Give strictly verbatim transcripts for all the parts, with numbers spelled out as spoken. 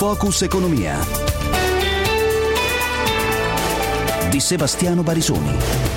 Focus Economia di Sebastiano Barisoni.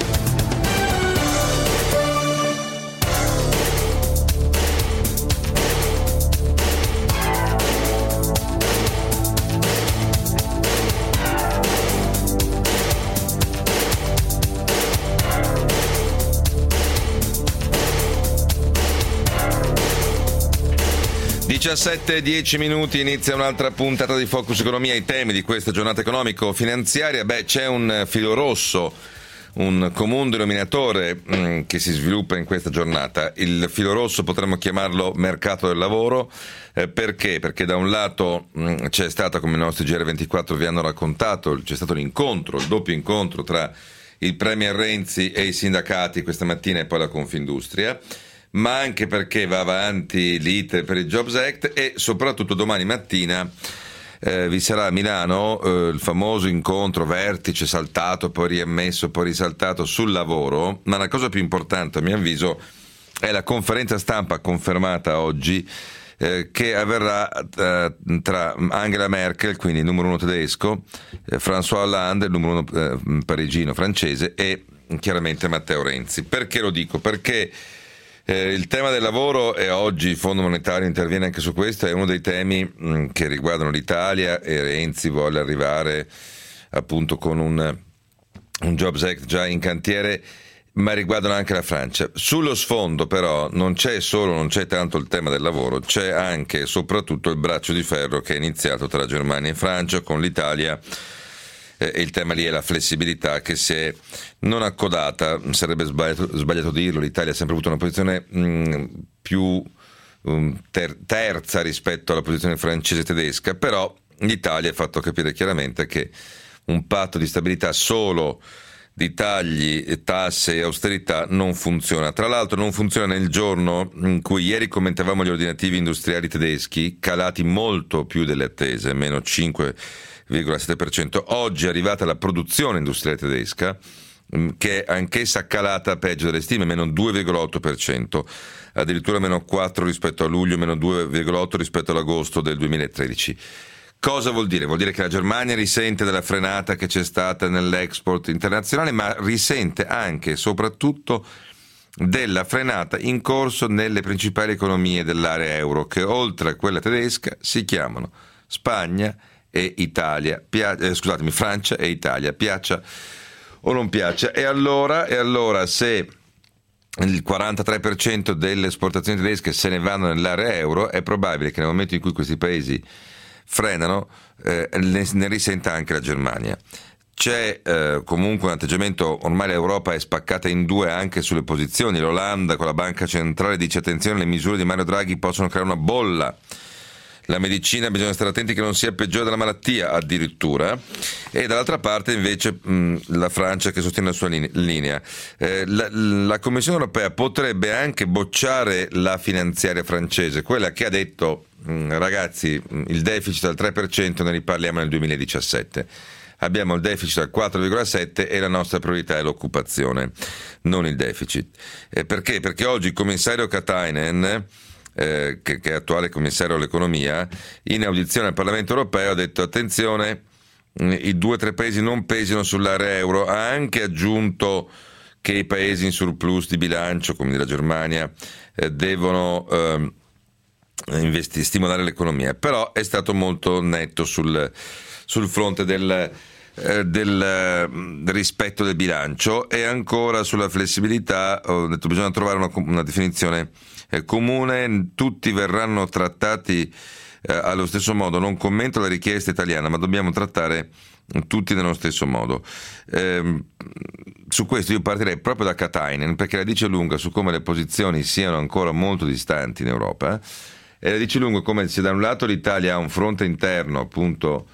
diciassette e dieci minuti, inizia un'altra puntata di Focus Economia. I temi di questa giornata economico-finanziaria, beh, c'è un filo rosso, un comune denominatore mh, che si sviluppa in questa giornata. Il filo rosso potremmo chiamarlo mercato del lavoro, eh, perché? Perché da un lato mh, c'è stata, come i nostri G R ventiquattro vi hanno raccontato, c'è stato l'incontro, il doppio incontro tra il Premier Renzi e i sindacati questa mattina e poi la Confindustria, ma anche perché va avanti l'iter per il Jobs Act e soprattutto domani mattina eh, vi sarà a Milano eh, il famoso incontro vertice saltato, poi riammesso, poi risaltato sul lavoro, ma la cosa più importante a mio avviso è la conferenza stampa confermata oggi eh, che avverrà eh, tra Angela Merkel, quindi il numero uno tedesco, eh, François Hollande, il numero uno eh, parigino francese, e chiaramente Matteo Renzi. Perché lo dico? Perché Eh, il tema del lavoro, e oggi il Fondo Monetario interviene anche su questo, è uno dei temi mh, che riguardano l'Italia, e Renzi vuole arrivare appunto con un, un Jobs Act già in cantiere, ma riguardano anche la Francia. Sullo sfondo però non c'è solo, non c'è tanto il tema del lavoro, c'è anche e soprattutto il braccio di ferro che è iniziato tra Germania e Francia con l'Italia. E il tema lì è la flessibilità che si è non accodata, sarebbe sbagliato, sbagliato dirlo, l'Italia ha sempre avuto una posizione mh, più um, ter- terza rispetto alla posizione francese e tedesca, però l'Italia ha fatto capire chiaramente che un patto di stabilità solo di tagli, tasse e austerità non funziona. Tra l'altro non funziona nel giorno in cui ieri commentavamo gli ordinativi industriali tedeschi, calati molto più delle attese, meno cinque virgola sette per cento. Oggi è arrivata la produzione industriale tedesca, che è anch'essa calata peggio delle stime, meno due virgola otto per cento, addirittura meno quattro rispetto a luglio, meno due virgola otto rispetto all'agosto del duemilatredici. Cosa vuol dire? Vuol dire che la Germania risente della frenata che c'è stata nell'export internazionale, ma risente anche e soprattutto della frenata in corso nelle principali economie dell'area euro, che oltre a quella tedesca si chiamano Spagna e Italia, pia- eh, scusatemi, Francia e Italia, piaccia o non piaccia. E allora, e allora se il quarantatré per cento delle esportazioni tedesche se ne vanno nell'area euro, è probabile che nel momento in cui questi paesi frenano eh, ne, ne risenta anche la Germania. C'è eh, comunque un atteggiamento, ormai l'Europa è spaccata in due anche sulle posizioni. L'Olanda con la banca centrale dice: attenzione, le misure di Mario Draghi possono creare una bolla. La medicina bisogna stare attenti che non sia peggiore della malattia, addirittura. E dall'altra parte invece mh, la Francia che sostiene la sua linea. Eh, la, la Commissione europea potrebbe anche bocciare la finanziaria francese, quella che ha detto mh, ragazzi, il deficit al tre per cento ne riparliamo nel duemiladiciassette. Abbiamo il deficit al quattro virgola sette e la nostra priorità è l'occupazione, non il deficit. Eh, perché? Perché oggi il commissario Katainen, Eh, che, che è attuale commissario all'economia, in audizione al Parlamento europeo ha detto: attenzione, i due o tre paesi non pesino sull'area euro. Ha anche aggiunto che i paesi in surplus di bilancio, come la Germania, eh, devono eh, investi- stimolare l'economia, però è stato molto netto sul, sul fronte del eh, del, del rispetto del bilancio, e ancora sulla flessibilità ho detto bisogna trovare una, una definizione eh, comune, tutti verranno trattati eh, allo stesso modo. Non commento la richiesta italiana, ma dobbiamo trattare tutti nello stesso modo. Eh, su questo io partirei proprio da Katainen, perché la dice lunga su come le posizioni siano ancora molto distanti in Europa, e la dice lunga come se da un lato l'Italia ha un fronte interno, appunto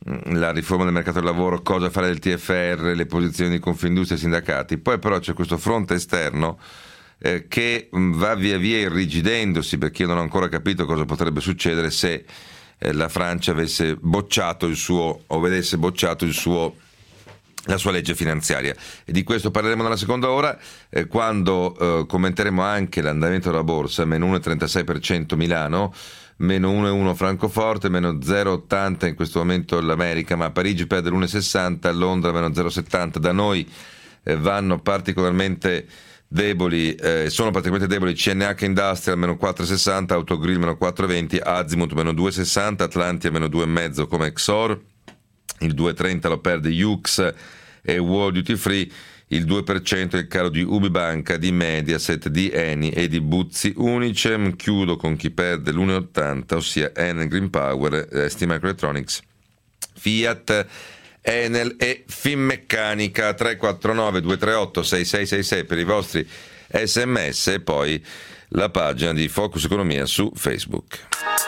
la riforma del mercato del lavoro, cosa fare del T F R, le posizioni di Confindustria e sindacati, poi però c'è questo fronte esterno eh, che va via via irrigidendosi, perché io non ho ancora capito cosa potrebbe succedere se eh, la Francia avesse bocciato il suo o vedesse bocciato il suo la sua legge finanziaria. E di questo parleremo nella seconda ora, eh, quando eh, commenteremo anche l'andamento della borsa, meno uno virgola trentasei per cento Milano, meno uno virgola uno Francoforte, meno zero virgola ottanta in questo momento l'America, ma Parigi perde l'uno virgola sessanta, Londra meno zero virgola settanta. Da noi eh, vanno particolarmente deboli, eh, sono particolarmente deboli C N H Industrial meno quattro virgola sessanta, Autogrill meno quattro virgola venti, Azimut meno due virgola sessanta, Atlantia meno due virgola cinque come Exor, il due virgola trenta lo perde Yux e World Duty Free, il due per cento è il calo di Ubibanca, di Mediaset, di Eni e di Buzzi Unicem. Chiudo con chi perde l'uno virgola ottanta, ossia Enel Green Power, eh, STMicroelectronics, Fiat, Enel e Finmeccanica. Tre quattro nove due tre otto sei sei sei sei per i vostri sms e poi la pagina di Focus Economia su Facebook.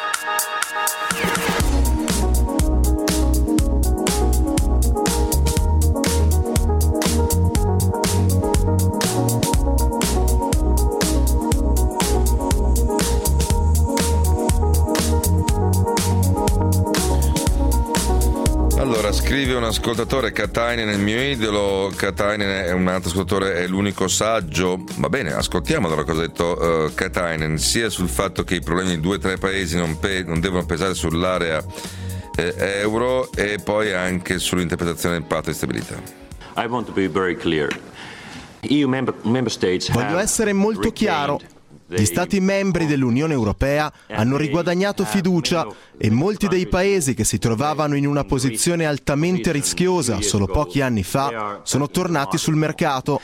Scrive un ascoltatore: Katainen è il mio idolo. Katainen è un altro ascoltatore, è l'unico saggio. Va bene, ascoltiamo allora cosa ha detto uh, Katainen, sia sul fatto che i problemi di due o tre paesi non, pe- non devono pesare sull'area eh, euro, e poi anche sull'interpretazione del patto di stabilità. I want to be very clear. E U member, member states Voglio essere molto chiaro. Gli Stati membri dell'Unione Europea hanno riguadagnato fiducia e molti dei paesi che si trovavano in una posizione altamente rischiosa solo pochi anni fa sono tornati sul mercato.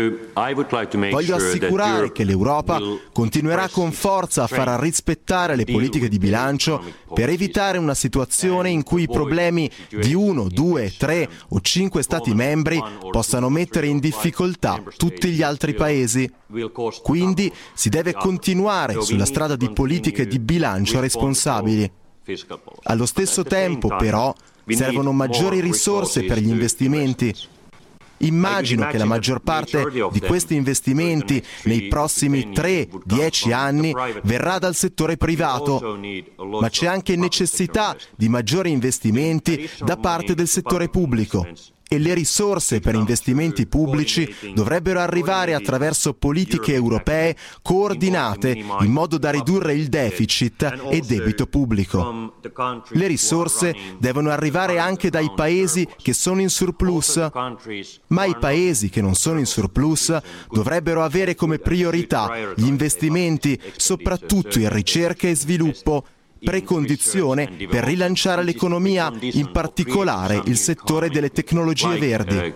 Voglio assicurare che l'Europa continuerà con forza a far rispettare le politiche di bilancio per evitare una situazione in cui i problemi di uno, due, tre o cinque Stati membri possano mettere in difficoltà tutti gli altri paesi. Quindi si deve continuare sulla strada di politiche di bilancio responsabili. Allo stesso tempo, però, servono maggiori risorse per gli investimenti. Immagino che la maggior parte di questi investimenti nei prossimi tre dieci anni verrà dal settore privato, ma c'è anche necessità di maggiori investimenti da parte del settore pubblico. E le risorse per investimenti pubblici dovrebbero arrivare attraverso politiche europee coordinate in modo da ridurre il deficit e debito pubblico. Le risorse devono arrivare anche dai paesi che sono in surplus, ma i paesi che non sono in surplus dovrebbero avere come priorità gli investimenti, soprattutto in ricerca e sviluppo, precondizione per rilanciare l'economia, in particolare il settore delle tecnologie verdi.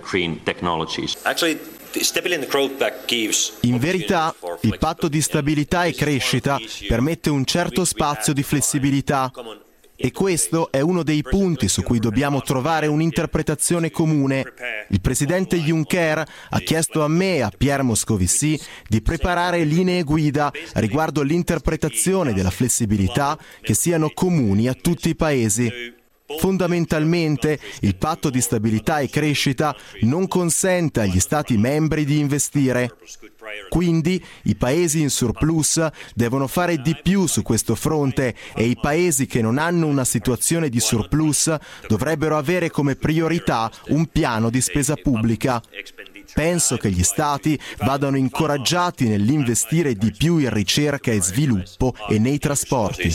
In verità, il patto di stabilità e crescita permette un certo spazio di flessibilità, e questo è uno dei punti su cui dobbiamo trovare un'interpretazione comune. Il presidente Juncker ha chiesto a me e a Pierre Moscovici di preparare linee guida riguardo l'interpretazione della flessibilità che siano comuni a tutti i paesi. Fondamentalmente, il patto di stabilità e crescita non consente agli Stati membri di investire. Quindi i paesi in surplus devono fare di più su questo fronte e i paesi che non hanno una situazione di surplus dovrebbero avere come priorità un piano di spesa pubblica. Penso che gli Stati vadano incoraggiati nell'investire di più in ricerca e sviluppo e nei trasporti.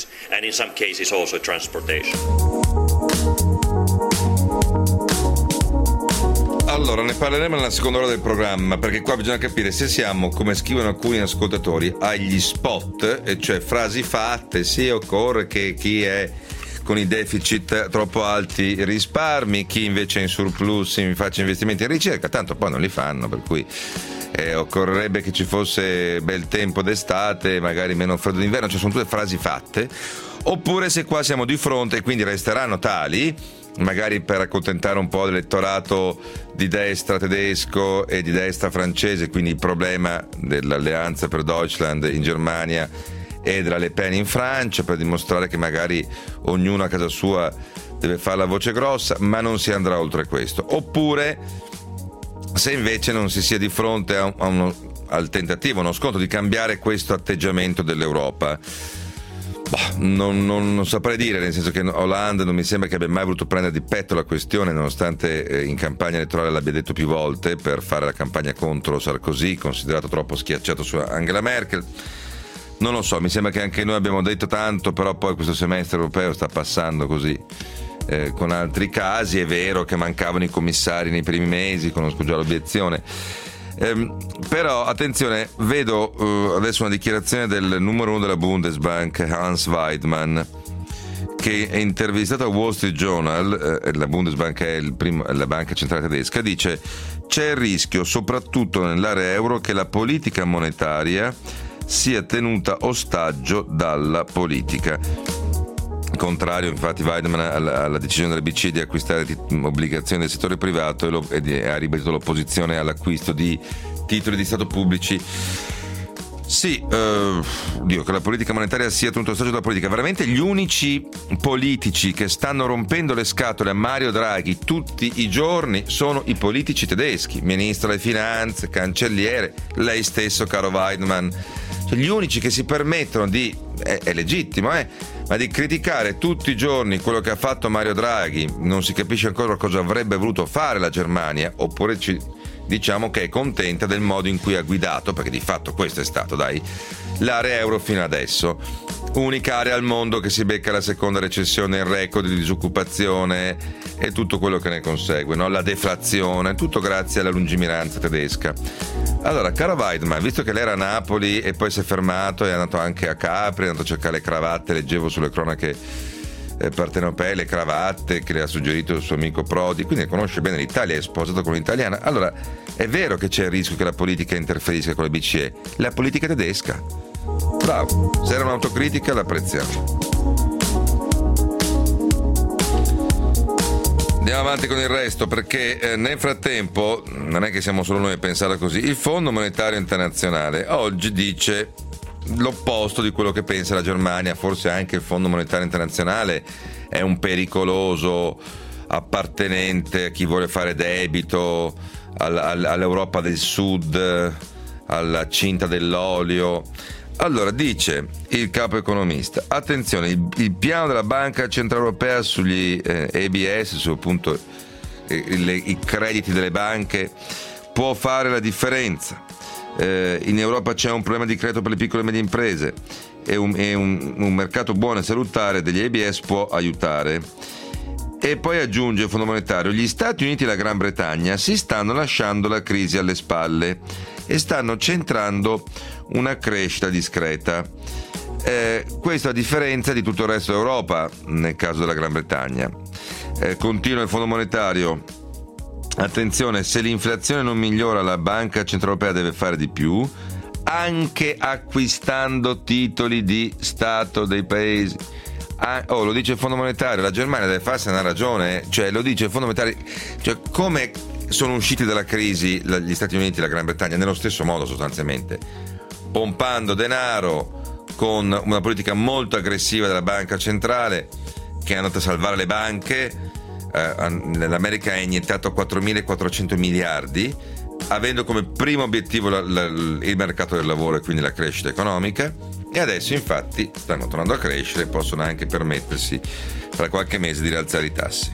Allora, ne parleremo nella seconda ora del programma, perché qua bisogna capire se siamo, come scrivono alcuni ascoltatori, agli spot, e cioè frasi fatte, sì, occorre che chi è con i deficit troppo alti risparmi, chi invece è in surplus faccia investimenti in ricerca, tanto poi non li fanno, per cui eh, occorrerebbe che ci fosse bel tempo d'estate, magari meno freddo d'inverno, cioè sono tutte frasi fatte. Oppure se qua siamo di fronte, e quindi resteranno tali, magari per accontentare un po' l'elettorato di destra tedesco e di destra francese, quindi il problema dell'alleanza per Deutschland in Germania e della Le Pen in Francia, per dimostrare che magari ognuno a casa sua deve fare la voce grossa, ma non si andrà oltre questo. Oppure se invece non si sia di fronte a uno, al tentativo, uno scontro di cambiare questo atteggiamento dell'Europa. Boh, non, non, non saprei dire, nel senso che Hollande non mi sembra che abbia mai voluto prendere di petto la questione, nonostante eh, in campagna elettorale l'abbia detto più volte, per fare la campagna contro Sarkozy, considerato troppo schiacciato su Angela Merkel. Non lo so, mi sembra che anche noi abbiamo detto tanto, però poi questo semestre europeo sta passando così, eh, con altri casi. È vero che mancavano i commissari nei primi mesi, conosco già l'obiezione. Eh, però attenzione, vedo uh, adesso una dichiarazione del numero uno della Bundesbank, Hans Weidmann, che è intervistato a Wall Street Journal. Eh, la Bundesbank è il primo, la banca centrale tedesca. Dice: c'è il rischio, soprattutto nell'area euro, che la politica monetaria sia tenuta ostaggio dalla politica. Contrario, infatti, Weidmann alla, alla decisione della B C E di acquistare tit- obbligazioni del settore privato e, lo, e ha ribadito l'opposizione all'acquisto di titoli di Stato pubblici. Sì, eh, dico che la politica monetaria sia tenuta ostaggio dalla politica. Veramente gli unici politici che stanno rompendo le scatole a Mario Draghi tutti i giorni sono i politici tedeschi, ministro delle finanze, cancelliere, lei stesso, caro Weidmann. Cioè, gli unici che si permettono di, è, è legittimo, eh, ma di criticare tutti i giorni quello che ha fatto Mario Draghi. Non si capisce ancora cosa avrebbe voluto fare la Germania, oppure ci, diciamo che è contenta del modo in cui ha guidato, perché di fatto questo è stato, dai, l'area euro fino adesso. Unica area al mondo che si becca la seconda recessione, il record di disoccupazione e tutto quello che ne consegue, no? La deflazione, tutto grazie alla lungimiranza tedesca. Allora, caro Weidmann, visto che lei era a Napoli e poi si è fermato, è andato anche a Capri, è andato a cercare le cravatte, leggevo sulle cronache eh, partenopee le cravatte che le ha suggerito il suo amico Prodi, quindi conosce bene l'Italia, è sposato con un'italiana. Allora, è vero che c'è il rischio che la politica interferisca con la B C E, la politica tedesca. Bravo, se era un'autocritica l'apprezziamo. Andiamo avanti con il resto, perché eh, nel frattempo, non è che siamo solo noi a pensare così, il Fondo Monetario Internazionale oggi dice l'opposto di quello che pensa la Germania. Forse anche il Fondo Monetario Internazionale è un pericoloso appartenente a chi vuole fare debito, all, all, all'Europa del Sud, alla cinta dell'olio. Allora, dice il capo economista: attenzione, il, il piano della Banca Centrale Europea sugli eh, A B S, su appunto eh, le, i crediti delle banche, può fare la differenza. Eh, in Europa c'è un problema di credito per le piccole e medie imprese e un, e un, un mercato buono e salutare degli A B S può aiutare. E poi aggiunge il Fondo Monetario: gli Stati Uniti e la Gran Bretagna si stanno lasciando la crisi alle spalle e stanno centrando una crescita discreta. Eh, questa a differenza di tutto il resto d'Europa nel caso della Gran Bretagna. Eh, continua il Fondo Monetario: attenzione, se l'inflazione non migliora la Banca Centrale Europea deve fare di più, anche acquistando titoli di Stato dei paesi. Ah, oh, lo dice il Fondo Monetario, la Germania deve farsene una ragione, cioè lo dice il Fondo Monetario. Cioè, come sono usciti dalla crisi gli Stati Uniti e la Gran Bretagna? Nello stesso modo, sostanzialmente, pompando denaro con una politica molto aggressiva della banca centrale che è andata a salvare le banche. Eh, l'America ha iniettato quattromilaquattrocento miliardi, avendo come primo obiettivo la, la, il mercato del lavoro e quindi la crescita economica, e adesso infatti stanno tornando a crescere e possono anche permettersi tra qualche mese di rialzare i tassi.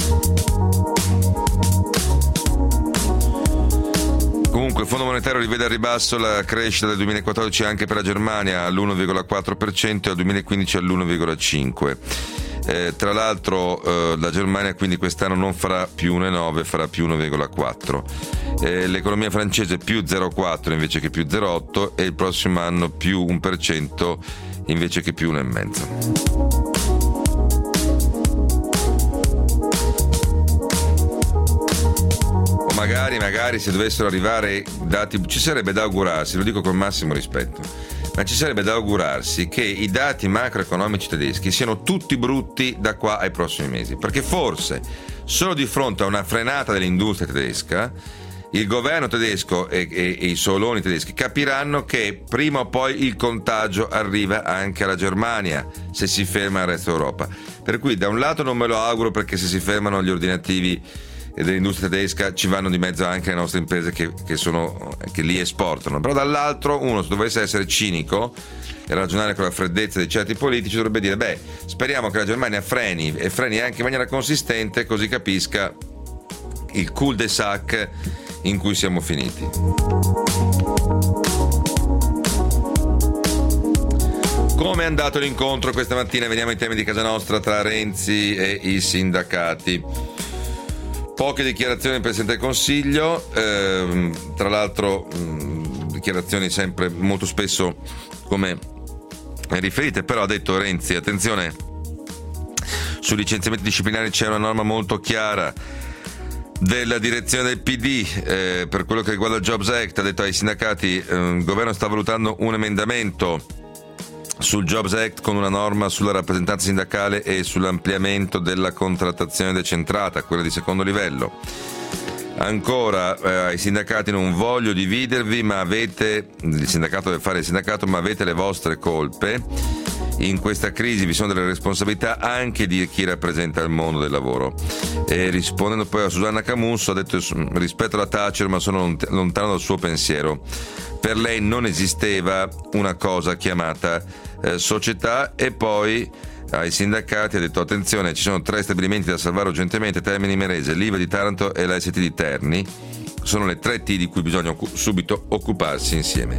Comunque il Fondo Monetario rivede al ribasso la crescita del duemilaquattordici anche per la Germania all'uno virgola quattro per cento e al duemilaquindici all'uno virgola cinque per cento. Eh, tra l'altro eh, la Germania quindi quest'anno non farà più uno virgola nove, farà più uno virgola quattro. Eh, l'economia francese più zero virgola quattro invece che più zero virgola otto e il prossimo anno più uno per cento invece che più uno virgola cinque. O magari, magari se dovessero arrivare dati, ci sarebbe da augurarsi, lo dico con massimo rispetto, ma ci sarebbe da augurarsi che i dati macroeconomici tedeschi siano tutti brutti da qua ai prossimi mesi, perché forse solo di fronte a una frenata dell'industria tedesca il governo tedesco e, e, e i soloni tedeschi capiranno che prima o poi il contagio arriva anche alla Germania se si ferma il resto d'Europa. Per cui da un lato non me lo auguro, perché se si fermano gli ordinativi e dell'industria tedesca ci vanno di mezzo anche le nostre imprese che, che, sono, che lì esportano. Però dall'altro uno, se dovesse essere cinico e ragionare con la freddezza di certi politici, dovrebbe dire beh, speriamo che la Germania freni e freni anche in maniera consistente, così capisca il cul-de-sac in cui siamo finiti. Come è andato l'incontro questa mattina? Vediamo i temi di casa nostra tra Renzi e i sindacati. Poche dichiarazioni del Presidente del Consiglio, ehm, tra l'altro mh, dichiarazioni sempre molto spesso come riferite, però ha detto Renzi, attenzione, sui licenziamenti disciplinari c'è una norma molto chiara della direzione del P D, eh, per quello che riguarda il Jobs Act, ha detto ai sindacati eh, il governo sta valutando un emendamento sul Jobs Act con una norma sulla rappresentanza sindacale e sull'ampliamento della contrattazione decentrata, quella di secondo livello. Ancora eh, ai sindacati: non voglio dividervi, ma avete, il sindacato deve fare il sindacato, ma avete le vostre colpe. In questa crisi vi sono delle responsabilità anche di chi rappresenta il mondo del lavoro. E rispondendo poi a Susanna Camusso, ha detto: rispetto alla Thatcher, ma sono lontano dal suo pensiero. Per lei non esisteva una cosa chiamata eh, società. E poi ai sindacati ha detto: attenzione, ci sono tre stabilimenti da salvare urgentemente: Termini Imerese, l'Ilva di Taranto e la S T di Terni. Sono le tre T di cui bisogna subito occuparsi insieme.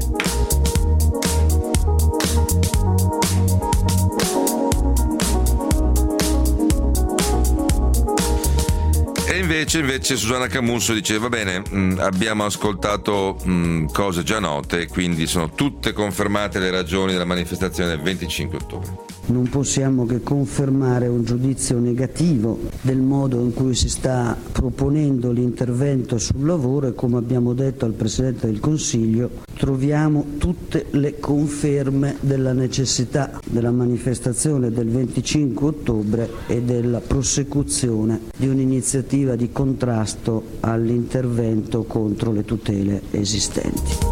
E invece, invece Susanna Camusso dice: va bene, mh, abbiamo ascoltato mh, cose già note, quindi sono tutte confermate le ragioni della manifestazione del venticinque ottobre. Non possiamo che confermare un giudizio negativo del modo in cui si sta proponendo l'intervento sul lavoro e, come abbiamo detto al Presidente del Consiglio, troviamo tutte le conferme della necessità della manifestazione del venticinque ottobre e della prosecuzione di un'iniziativa di contrasto all'intervento contro le tutele esistenti.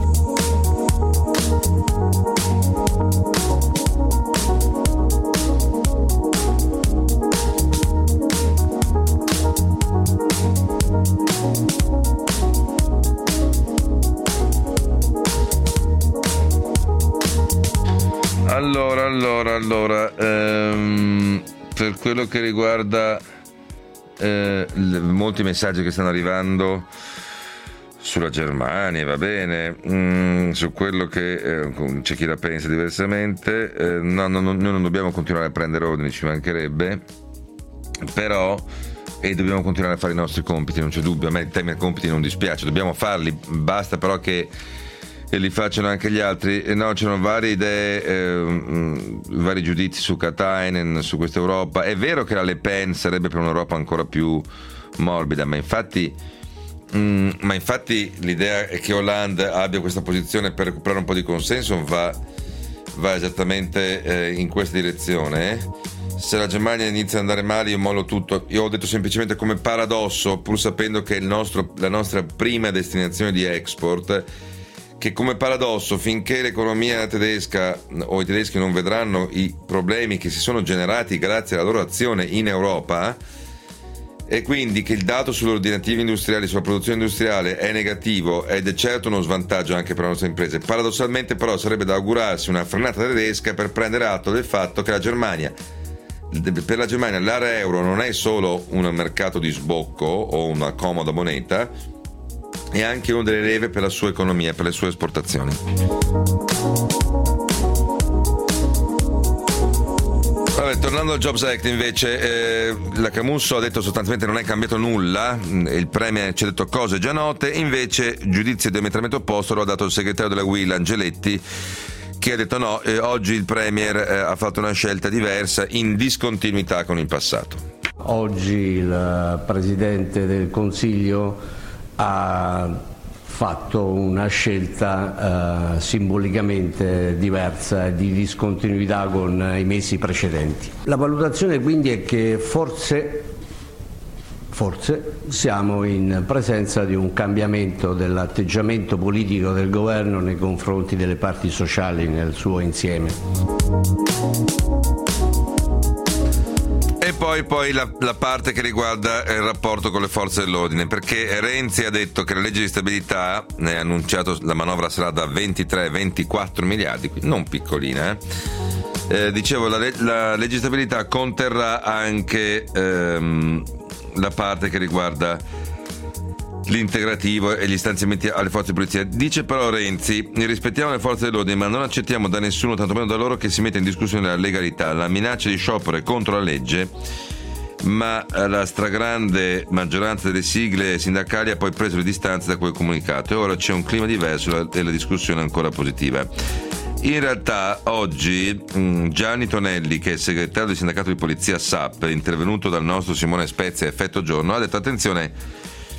Allora, allora, allora, ehm, per quello che riguarda eh, le, molti messaggi che stanno arrivando sulla Germania, va bene, mm, su quello che eh, c'è chi la pensa diversamente, eh, no, no, no, noi non dobbiamo continuare a prendere ordini, ci mancherebbe, però, e dobbiamo continuare a fare i nostri compiti, non c'è dubbio. A me il tema dei compiti non dispiace, dobbiamo farli, basta però che e li facciano anche gli altri. E no, c'erano varie idee, eh, vari giudizi su Katainen, su questa Europa. È vero che la Le Pen sarebbe per un'Europa ancora più morbida, ma infatti, mh, ma infatti l'idea è che Hollande abbia questa posizione per recuperare un po' di consenso va, va esattamente eh, in questa direzione. Eh? Se la Germania inizia ad andare male, io mollo tutto. Io ho detto semplicemente come paradosso, pur sapendo che il nostro, la nostra prima destinazione di export, che come paradosso, finché l'economia tedesca o i tedeschi non vedranno i problemi che si sono generati grazie alla loro azione in Europa, e quindi che il dato sugli ordinativi industriali, sulla produzione industriale è negativo ed è certo uno svantaggio anche per le nostre imprese, paradossalmente però sarebbe da augurarsi una frenata tedesca per prendere atto del fatto che la Germania, per la Germania l'area euro non è solo un mercato di sbocco o una comoda moneta, è anche una delle leve per la sua economia, per le sue esportazioni. Vabbè, tornando al Jobs Act invece, eh, la Camusso ha detto sostanzialmente non è cambiato nulla, il Premier ci ha detto cose già note, invece giudizio diametralmente opposto lo ha dato il segretario della U I L Angeletti, che ha detto no, eh, oggi il Premier eh, ha fatto una scelta diversa in discontinuità con il passato. Oggi il Presidente del Consiglio ha fatto una scelta eh, simbolicamente diversa, di discontinuità con i mesi precedenti. La valutazione quindi è che forse, forse siamo in presenza di un cambiamento dell'atteggiamento politico del governo nei confronti delle parti sociali nel suo insieme. E poi, poi la, la parte che riguarda il rapporto con le forze dell'ordine, perché Renzi ha detto che la legge di stabilità, ne ha annunciato la manovra sarà da ventitré ventiquattro miliardi, non piccolina, eh? Eh, dicevo, la, la legge di stabilità conterrà anche ehm, la parte che riguarda l'integrativo e gli stanziamenti alle forze di polizia. Dice però Renzi: rispettiamo le forze dell'ordine, ma non accettiamo da nessuno, tantomeno da loro, che si metta in discussione la legalità. La minaccia di sciopero è contro la legge, ma la stragrande maggioranza delle sigle sindacali ha poi preso le distanze da quel comunicato e ora c'è un clima diverso e la discussione è ancora positiva. In realtà oggi Gianni Tonelli, che è il segretario del sindacato di polizia S A P, intervenuto dal nostro Simone Spezia a Effetto Giorno, ha detto: attenzione,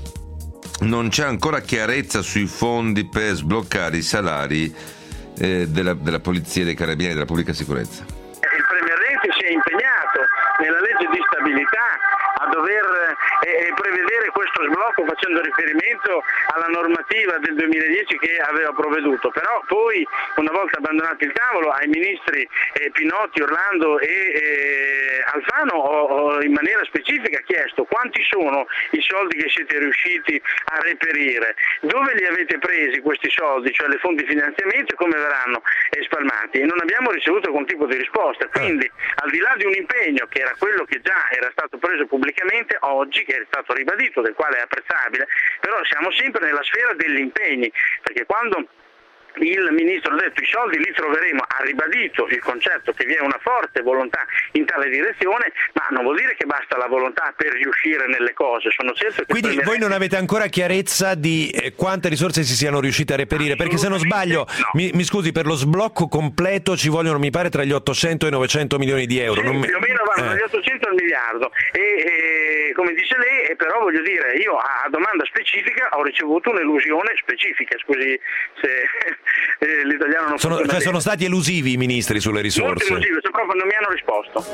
non c'è ancora chiarezza sui fondi per sbloccare i salari eh, della, della polizia, dei carabinieri, della pubblica sicurezza. Il Premier Renzi si è impegnato nella legge di stabilità a dover eh, prevedere questo sblocco facendo riferimento alla normativa del duemiladieci che aveva provveduto, però poi, una volta abbandonato il tavolo, ai ministri eh, Pinotti, Orlando e eh, Alfano ho, ho in maniera specifica chiesto quanti sono i soldi che siete riusciti a reperire, dove li avete presi questi soldi, cioè le fonti di finanziamento, e come verranno spalmati, e non abbiamo ricevuto alcun tipo di risposta. Quindi, al di là di un impegno che era quello che già era stato preso pubblicamente oggi, che è stato ribadito, del quale è apprezzabile, però siamo sempre nella sfera degli impegni, perché quando il ministro ha detto i soldi li troveremo, ha ribadito il concetto che vi è una forte volontà in tale direzione, ma non vuol dire che basta la volontà per riuscire nelle cose. Sono certo che quindi voi non avete ancora chiarezza di eh, quante risorse si siano riusciti a reperire, perché se non sbaglio, no. mi, mi scusi, per lo sblocco completo ci vogliono, mi pare, tra gli ottocento e i novecento milioni di euro. Sì, non più o meno vanno eh. dagli ottocento al miliardo e, e come dice lei, e però voglio dire, io a domanda specifica ho ricevuto un'elusione specifica, scusi se eh, l'italiano non sono, cioè sono stati elusivi i ministri sulle risorse. Molto elusivi, cioè proprio non mi hanno risposto.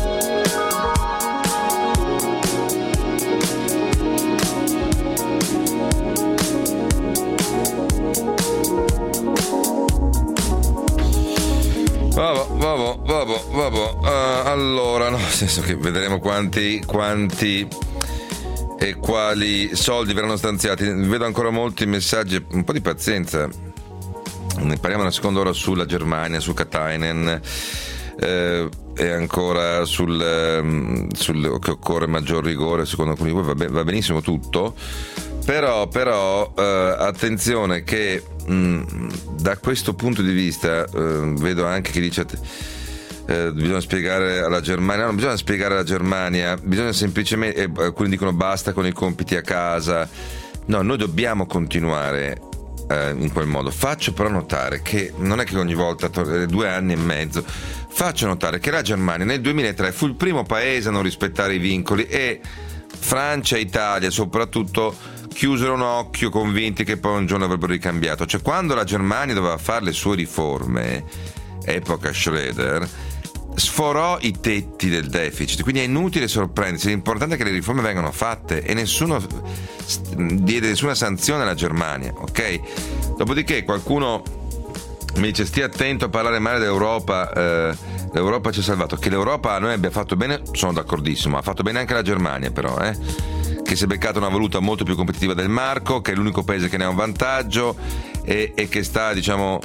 Vabbè, vabbè, vabbè, vabbè. Uh, allora, no, nel senso che vedremo quanti, quanti e quali soldi verranno stanziati. Vedo ancora molti messaggi, un po' di pazienza. Ne parliamo una seconda ora sulla Germania, su Katainen, eh, e ancora sul, eh, sul che occorre maggior rigore, secondo alcuni di voi va, be- va benissimo tutto, però, però eh, attenzione che mh, da questo punto di vista eh, vedo anche chi dice eh, bisogna spiegare alla Germania, no, non bisogna spiegare alla Germania, bisogna semplicemente, eh, alcuni dicono basta con i compiti a casa, no, noi dobbiamo continuare in quel modo. Faccio però notare che non è che ogni volta, due anni e mezzo, faccio notare che la Germania nel duemilatré fu il primo paese a non rispettare i vincoli e Francia e Italia soprattutto chiusero un occhio convinti che poi un giorno avrebbero ricambiato. Cioè, quando la Germania doveva fare le sue riforme, epoca Schröder, sforò i tetti del deficit, quindi è inutile sorprendersi, l'importante è che le riforme vengano fatte e nessuno diede nessuna sanzione alla Germania, ok? Dopodiché qualcuno mi dice stia attento a parlare male dell'Europa, eh, l'Europa ci ha salvato, che l'Europa a noi abbia fatto bene, sono d'accordissimo, ha fatto bene anche la Germania però, eh? Che si è beccata una valuta molto più competitiva del marco, che è l'unico paese che ne ha un vantaggio e, e che sta, diciamo,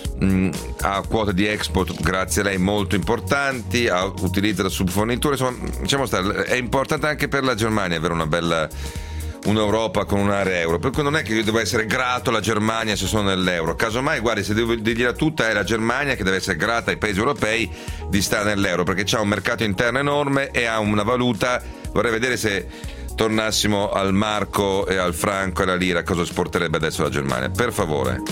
ha quote di export grazie a lei molto importanti, ha, utilizza la subfornitura, insomma, diciamo sta, è importante anche per la Germania avere una bella un'Europa con un'area euro, per cui non è che io devo essere grato alla Germania se sono nell'euro, casomai guardi, se devo dirla tutta è la Germania che deve essere grata ai paesi europei di stare nell'euro perché c'ha un mercato interno enorme e ha una valuta. Vorrei vedere se tornassimo al marco e al franco e alla lira, cosa esporterebbe adesso la Germania, per favore.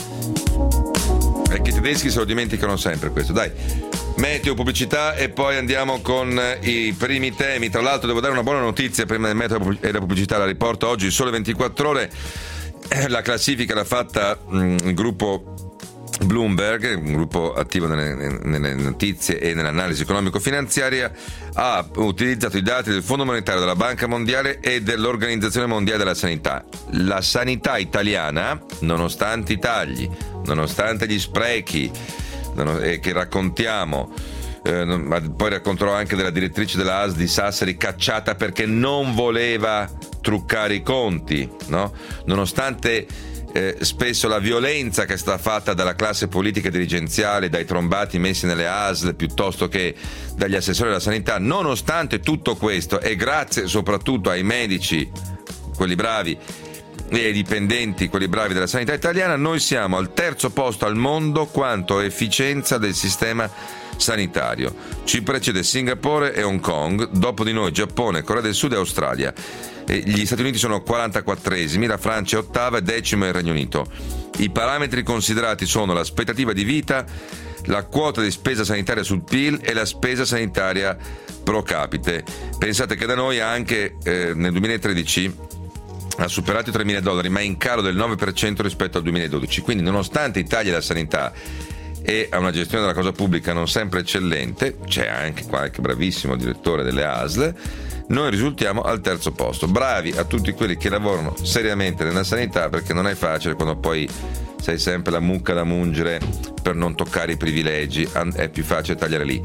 E che i tedeschi se lo dimenticano sempre questo. Dai, meteo, pubblicità e poi andiamo con i primi temi. Tra l'altro devo dare una buona notizia prima del meteo e la pubblicità, la riporto oggi il Sole ventiquattro Ore. La classifica l'ha fatta mh, il gruppo Bloomberg, un gruppo attivo nelle, nelle notizie e nell'analisi economico-finanziaria, ha utilizzato i dati del Fondo Monetario, della Banca Mondiale e dell'Organizzazione Mondiale della Sanità. La sanità italiana, nonostante i tagli, nonostante gli sprechi che raccontiamo, Eh, ma poi racconterò anche della direttrice della A S L di Sassari cacciata perché non voleva truccare i conti, no? Nonostante eh, spesso la violenza che è stata fatta dalla classe politica e dirigenziale, dai trombati messi nelle A S L piuttosto che dagli assessori della sanità, nonostante tutto questo e grazie soprattutto ai medici, quelli bravi, e ai dipendenti, quelli bravi della sanità italiana, noi siamo al terzo posto al mondo quanto a efficienza del sistema sanitario. Ci precede Singapore e Hong Kong, dopo di noi Giappone, Corea del Sud e Australia. E gli Stati Uniti sono quarantaquattresimi, la Francia è ottava e decimo il Regno Unito. I parametri considerati sono l'aspettativa di vita, la quota di spesa sanitaria sul P I L e la spesa sanitaria pro capite. Pensate che da noi anche eh, nel duemilatredici ha superato i tremila dollari, ma è in calo del nove per cento rispetto al duemiladodici. Quindi, nonostante i tagli alla sanità e a una gestione della cosa pubblica non sempre eccellente, c'è anche qualche bravissimo direttore delle A S L, noi risultiamo al terzo posto. Bravi a tutti quelli che lavorano seriamente nella sanità, perché non è facile quando poi sei sempre la mucca da mungere per non toccare i privilegi, è più facile tagliare lì.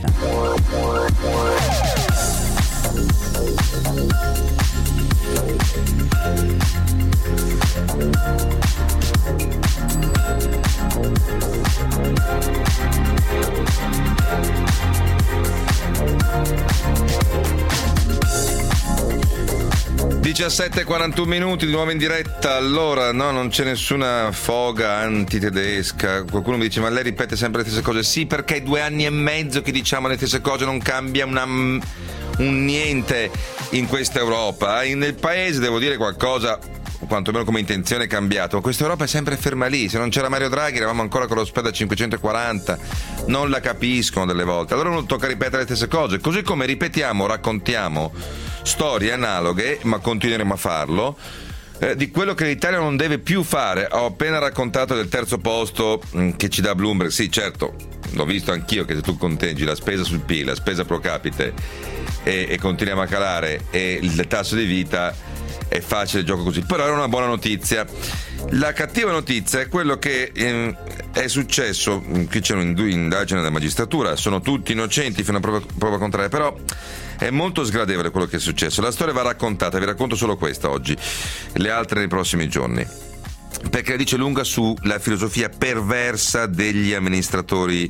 diciassette e quarantuno minuti di nuovo in diretta. Allora, no, non c'è nessuna foga antitedesca. Qualcuno mi dice: ma lei ripete sempre le stesse cose? Sì, perché è due anni e mezzo che diciamo le stesse cose, non cambia una, un niente in questa Europa. Nel paese devo dire qualcosa, quantomeno come intenzione è cambiato. Questa Europa è sempre ferma lì. Se non c'era Mario Draghi eravamo ancora con lo spread a cinquecentoquaranta. Non la capiscono delle volte. Allora non tocca ripetere le stesse cose. Così come ripetiamo, raccontiamo storie analoghe, ma continueremo a farlo, eh, di quello che l'Italia non deve più fare. Ho appena raccontato del terzo posto mh, che ci dà Bloomberg. Sì, certo, l'ho visto anch'io che se tu conteggi la spesa sul P I L, la spesa pro capite e, e continuiamo a calare e il tasso di vita, è facile il gioco così. Però era una buona notizia. La cattiva notizia è quello che eh, è successo. Qui c'è un'indagine della magistratura, sono tutti innocenti fino a prova, prova contraria, però è molto sgradevole quello che è successo. La storia va raccontata, vi racconto solo questa oggi, le altre nei prossimi giorni, perché la dice lunga sulla filosofia perversa degli amministratori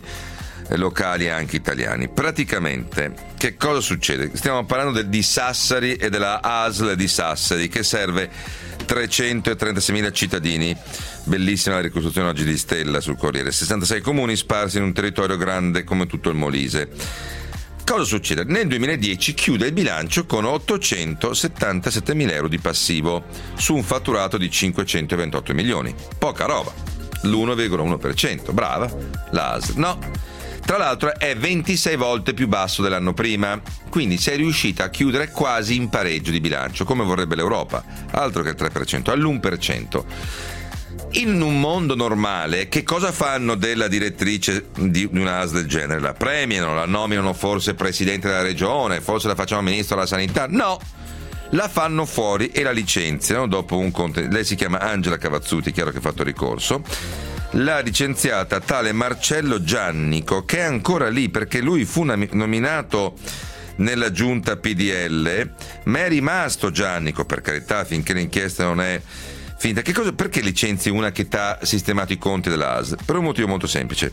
locali anche italiani. Praticamente che cosa succede? Stiamo parlando de, di Sassari e della A S L di Sassari, che serve trecentotrentasei cittadini. Bellissima la ricostruzione oggi di Stella sul Corriere. sessantasei comuni sparsi in un territorio grande come tutto il Molise. Cosa succede? Nel duemiladieci chiude il bilancio con ottocentosettantasettemila euro di passivo su un fatturato di cinquecentoventotto milioni. Poca roba, l'uno virgola uno per cento. Brava l'A S L. No, tra l'altro è ventisei volte più basso dell'anno prima, quindi sei riuscita a chiudere quasi in pareggio di bilancio, come vorrebbe l'Europa, altro che il tre per cento, all'uno per cento. In un mondo normale, che cosa fanno della direttrice di una A S L del genere? La premiano, la nominano forse presidente della regione, forse la facciamo ministro della sanità? No, la fanno fuori e la licenziano dopo un conte. Lei si chiama Angela Cavazzuti, chiaro che ha fatto ricorso. L'ha licenziata tale Marcello Giannico, che è ancora lì perché lui fu nominato nella giunta P D L, ma è rimasto Giannico, per carità, finché l'inchiesta non è finta. Che cosa, perché licenzi una che ti ha sistemato i conti dell'A S L? Per un motivo molto semplice.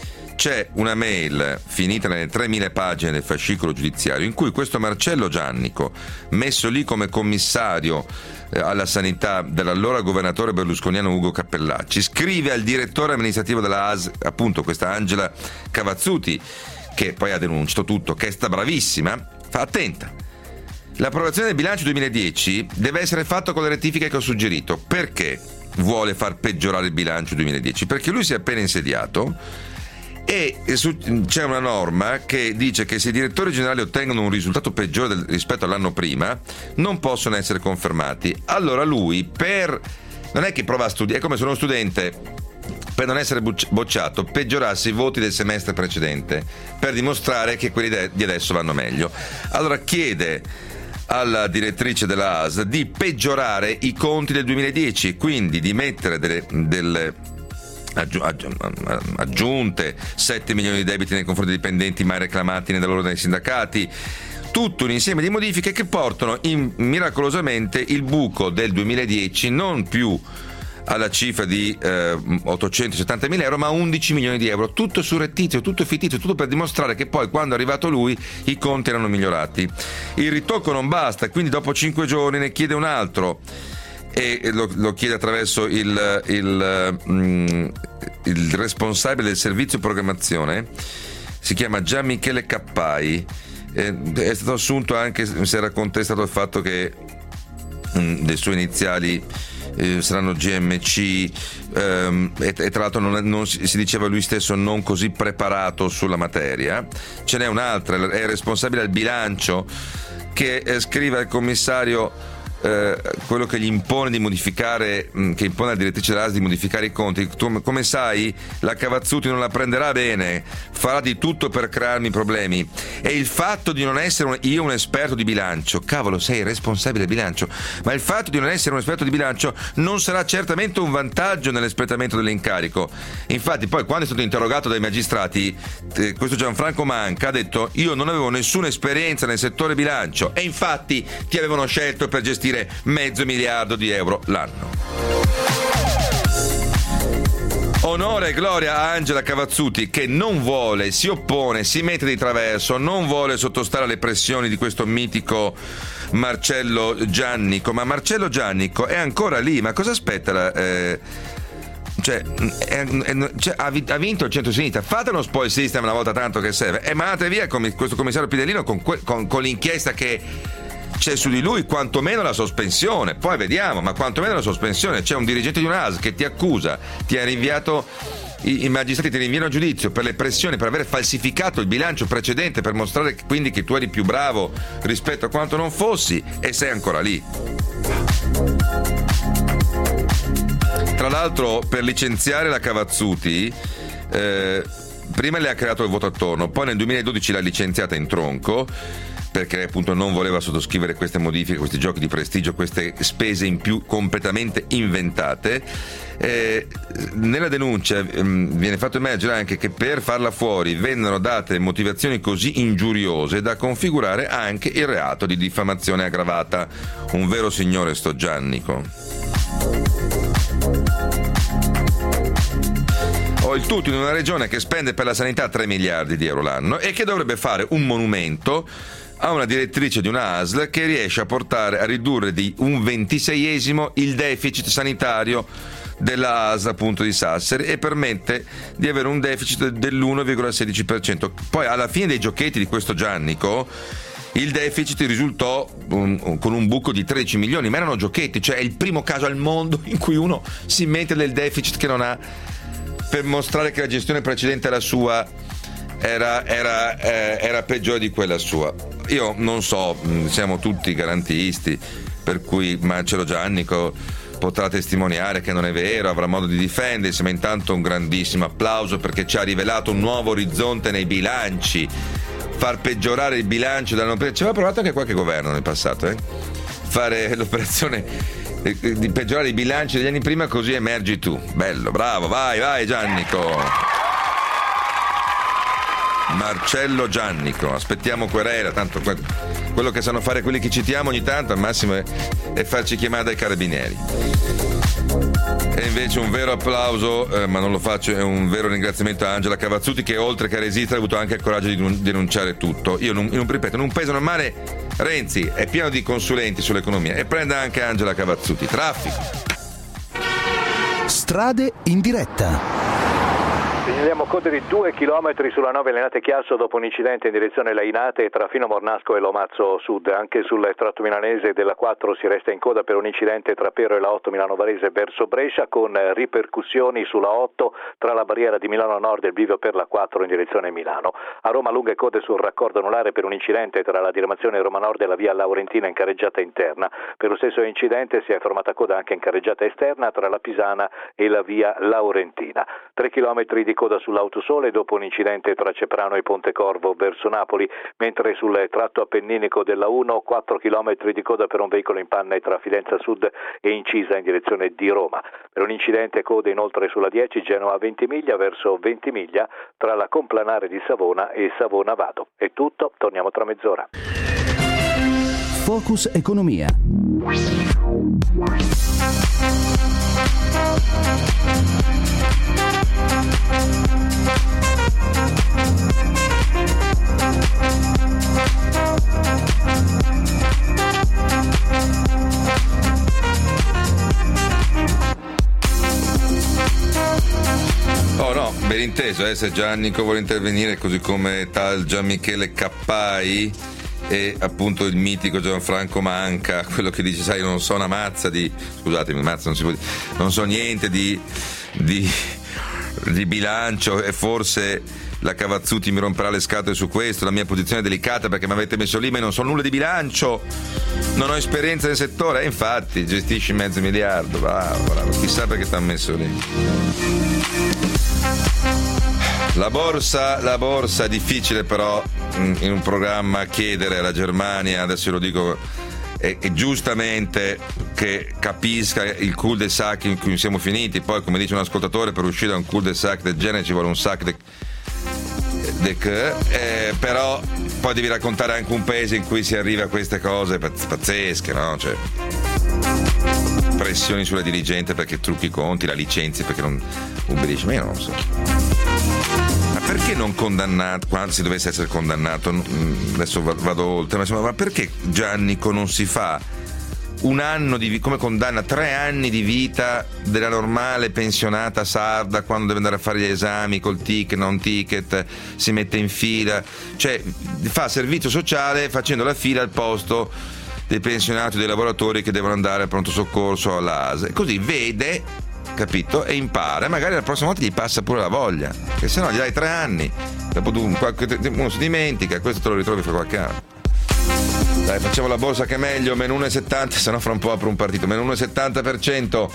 C'è una mail finita nelle tremila pagine del fascicolo giudiziario in cui questo Marcello Giannico, messo lì come commissario eh, alla sanità dall'allora governatore berlusconiano Ugo Cappellacci, scrive al direttore amministrativo della A S L, appunto questa Angela Cavazzuti, che poi ha denunciato tutto, che è sta bravissima, fa attenta. L'approvazione del bilancio duemiladieci deve essere fatta con le rettifiche che ho suggerito. Perché vuole far peggiorare il bilancio duemiladieci? Perché lui si è appena insediato e c'è una norma che dice che se i direttori generali ottengono un risultato peggiore del, rispetto all'anno prima, non possono essere confermati. Allora lui, per non è che prova a studiare, è come se uno studente, per non essere bocciato, peggiorasse i voti del semestre precedente per dimostrare che quelli di adesso vanno meglio. Allora chiede alla direttrice della A S L di peggiorare i conti del duemiladieci, quindi di mettere delle, delle aggiunte, sette milioni di debiti nei confronti dei dipendenti mai reclamati né da loro né dai sindacati. Tutto un insieme di modifiche che portano in, miracolosamente il buco del duemiladieci non più alla cifra di eh, ottocentosettantamila euro, ma undici milioni di euro, tutto surrettizio, tutto fittizio, tutto per dimostrare che poi quando è arrivato lui i conti erano migliorati. Il ritocco non basta, quindi dopo cinque giorni ne chiede un altro e lo, lo chiede attraverso il, il, mm, il responsabile del servizio programmazione, si chiama Gian Michele Cappai, eh, è stato assunto anche se era contestato il fatto che mm, le sue iniziali Eh, saranno G M C ehm, e, e tra l'altro non, non si, si diceva lui stesso non così preparato sulla materia. Ce n'è un'altra, è il responsabile del bilancio che eh, scrive al commissario eh, quello che gli impone di modificare, mh, che impone alla direttrice dell'A S di modificare i conti. Tu, come sai, la Cavazzuti non la prenderà bene, farà di tutto per crearmi problemi. E il fatto di non essere un, io un esperto di bilancio, cavolo, sei responsabile del bilancio, ma il fatto di non essere un esperto di bilancio non sarà certamente un vantaggio nell'espletamento dell'incarico. Infatti poi quando è stato interrogato dai magistrati, eh, questo Gianfranco Manca ha detto: io non avevo nessuna esperienza nel settore bilancio, e infatti ti avevano scelto per gestire mezzo miliardo di euro l'anno. Onore e gloria a Angela Cavazzuti, che non vuole, si oppone, si mette di traverso, non vuole sottostare alle pressioni di questo mitico Marcello Giannico. Ma Marcello Giannico è ancora lì, ma cosa aspetta la, eh, cioè, è, è, cioè ha vinto il centro-sinistra, fate uno spoil system una volta tanto che serve e mandate via com- questo commissario Pidellino con, que- con, con l'inchiesta che c'è su di lui, quantomeno la sospensione, poi vediamo, ma quantomeno la sospensione. C'è un dirigente di un'A S che ti accusa, ti ha rinviato, i, i magistrati ti rinviano a giudizio per le pressioni, per aver falsificato il bilancio precedente, per mostrare quindi che tu eri più bravo rispetto a quanto non fossi, e sei ancora lì. Tra l'altro, per licenziare la Cavazzuti, eh, prima le ha creato il voto attorno, poi nel duemiladodici l'ha licenziata in tronco, perché appunto non voleva sottoscrivere queste modifiche, questi giochi di prestigio, queste spese in più completamente inventate. Eh, nella denuncia ehm, viene fatto emergere anche che per farla fuori vennero date motivazioni così ingiuriose da configurare anche il reato di diffamazione aggravata. Un vero signore sto Giannico. Ho il tutto in una regione che spende per la sanità tre miliardi di euro l'anno e che dovrebbe fare un monumento a una direttrice di una A S L che riesce a portare a ridurre di un ventiseiesimo il deficit sanitario della A S L appunto di Sassari e permette di avere un deficit dell'uno virgola sedici per cento. Poi alla fine dei giochetti di questo Giannico il deficit risultò um, con un buco di tredici milioni, ma erano giochetti, cioè è il primo caso al mondo in cui uno si mette del deficit che non ha, per mostrare che la gestione precedente alla sua era, era, eh, era peggiore di quella sua. Io non so, siamo tutti garantisti, per cui Marcello Giannico potrà testimoniare che non è vero, avrà modo di difendersi, ma intanto un grandissimo applauso perché ci ha rivelato un nuovo orizzonte nei bilanci. Far peggiorare il bilancio dell'anno prima, ci aveva provato anche qualche governo nel passato, eh? Fare l'operazione di peggiorare i bilanci degli anni prima, così emergi tu. Bello, bravo, vai, vai Giannico. Marcello Giannico, aspettiamo querela, tanto quello che sanno fare quelli che citiamo ogni tanto al massimo è, è farci chiamare dai carabinieri. E invece un vero applauso, eh, ma non lo faccio, è un vero ringraziamento a Angela Cavazzuti, che oltre che a resistere ha avuto anche il coraggio di denunciare tutto. Io non, non ripeto, in un paese normale Renzi è pieno di consulenti sull'economia e prende anche Angela Cavazzuti. Traffico. Strade in diretta. Segnaliamo code di due chilometri sulla nove Lenate Chiasso dopo un incidente in direzione Lainate tra Fino Mornasco e Lomazzo Sud. Anche sul tratto milanese della quattro si resta in coda per un incidente tra Pero e la otto Milano Varese verso Brescia, con ripercussioni sulla otto tra la barriera di Milano Nord e il bivio per la quattro in direzione Milano. A Roma lunghe code sul raccordo anulare per un incidente tra la diramazione Roma Nord e la via Laurentina in carreggiata interna. Per lo stesso incidente si è formata coda anche in carreggiata esterna tra la Pisana e la via Laurentina. tre chilometri di coda sull'Autosole dopo un incidente tra Ceprano e Pontecorvo verso Napoli, mentre sul tratto appenninico della uno quattro chilometri di coda per un veicolo in panne tra Fidenza Sud e Incisa in direzione di Roma. Per un incidente code inoltre sulla dieci Genova-Ventimiglia verso Ventimiglia tra la Complanare di Savona e Savona Vado. È tutto, torniamo tra mezz'ora. Focus Economia. Oh no, ben inteso, eh, se Giannico vuole intervenire, così come tal Gianmichele Cappai e appunto il mitico Gianfranco Manca, quello che dice, sai, non so una mazza di, scusatemi, mazza non si può dire, non so niente di, di, di bilancio, e forse la Cavazzuti mi romperà le scatole su questo, la mia posizione è delicata perché mi avete messo lì, ma io non so nulla di bilancio, non ho esperienza nel settore, e eh, infatti gestisci mezzo miliardo, bravo, bravo, chissà perché ti hanno messo lì. La borsa, la borsa è difficile però in un programma chiedere alla Germania, adesso lo dico, e, e giustamente che capisca il cul-de-sac in cui siamo finiti. Poi, come dice un ascoltatore, per uscire da un cul-de-sac del genere ci vuole un sac de, de che, eh, però poi devi raccontare anche un paese in cui si arriva a queste cose pazzesche, no? Cioè, pressioni sulla dirigente perché trucchi i conti, la licenzi perché non ubbidisce, ma io non lo so. Ma perché non condannato, quando si dovesse essere condannato, adesso vado oltre, ma insomma, ma perché Giannico non si fa un anno di come condanna tre anni di vita della normale pensionata sarda quando deve andare a fare gli esami col ticket, non ticket, si mette in fila, cioè fa servizio sociale facendo la fila al posto dei pensionati o dei lavoratori che devono andare al pronto soccorso all'A S E, così vede, capito, e impara, magari la prossima volta gli passa pure la voglia, che se no gli dai tre anni, dopo uno si dimentica, questo te lo ritrovi fra qualche anno. Dai, facciamo la borsa che è meglio, meno uno virgola settanta, se no fra un po' apro un partito, meno uno virgola settanta per cento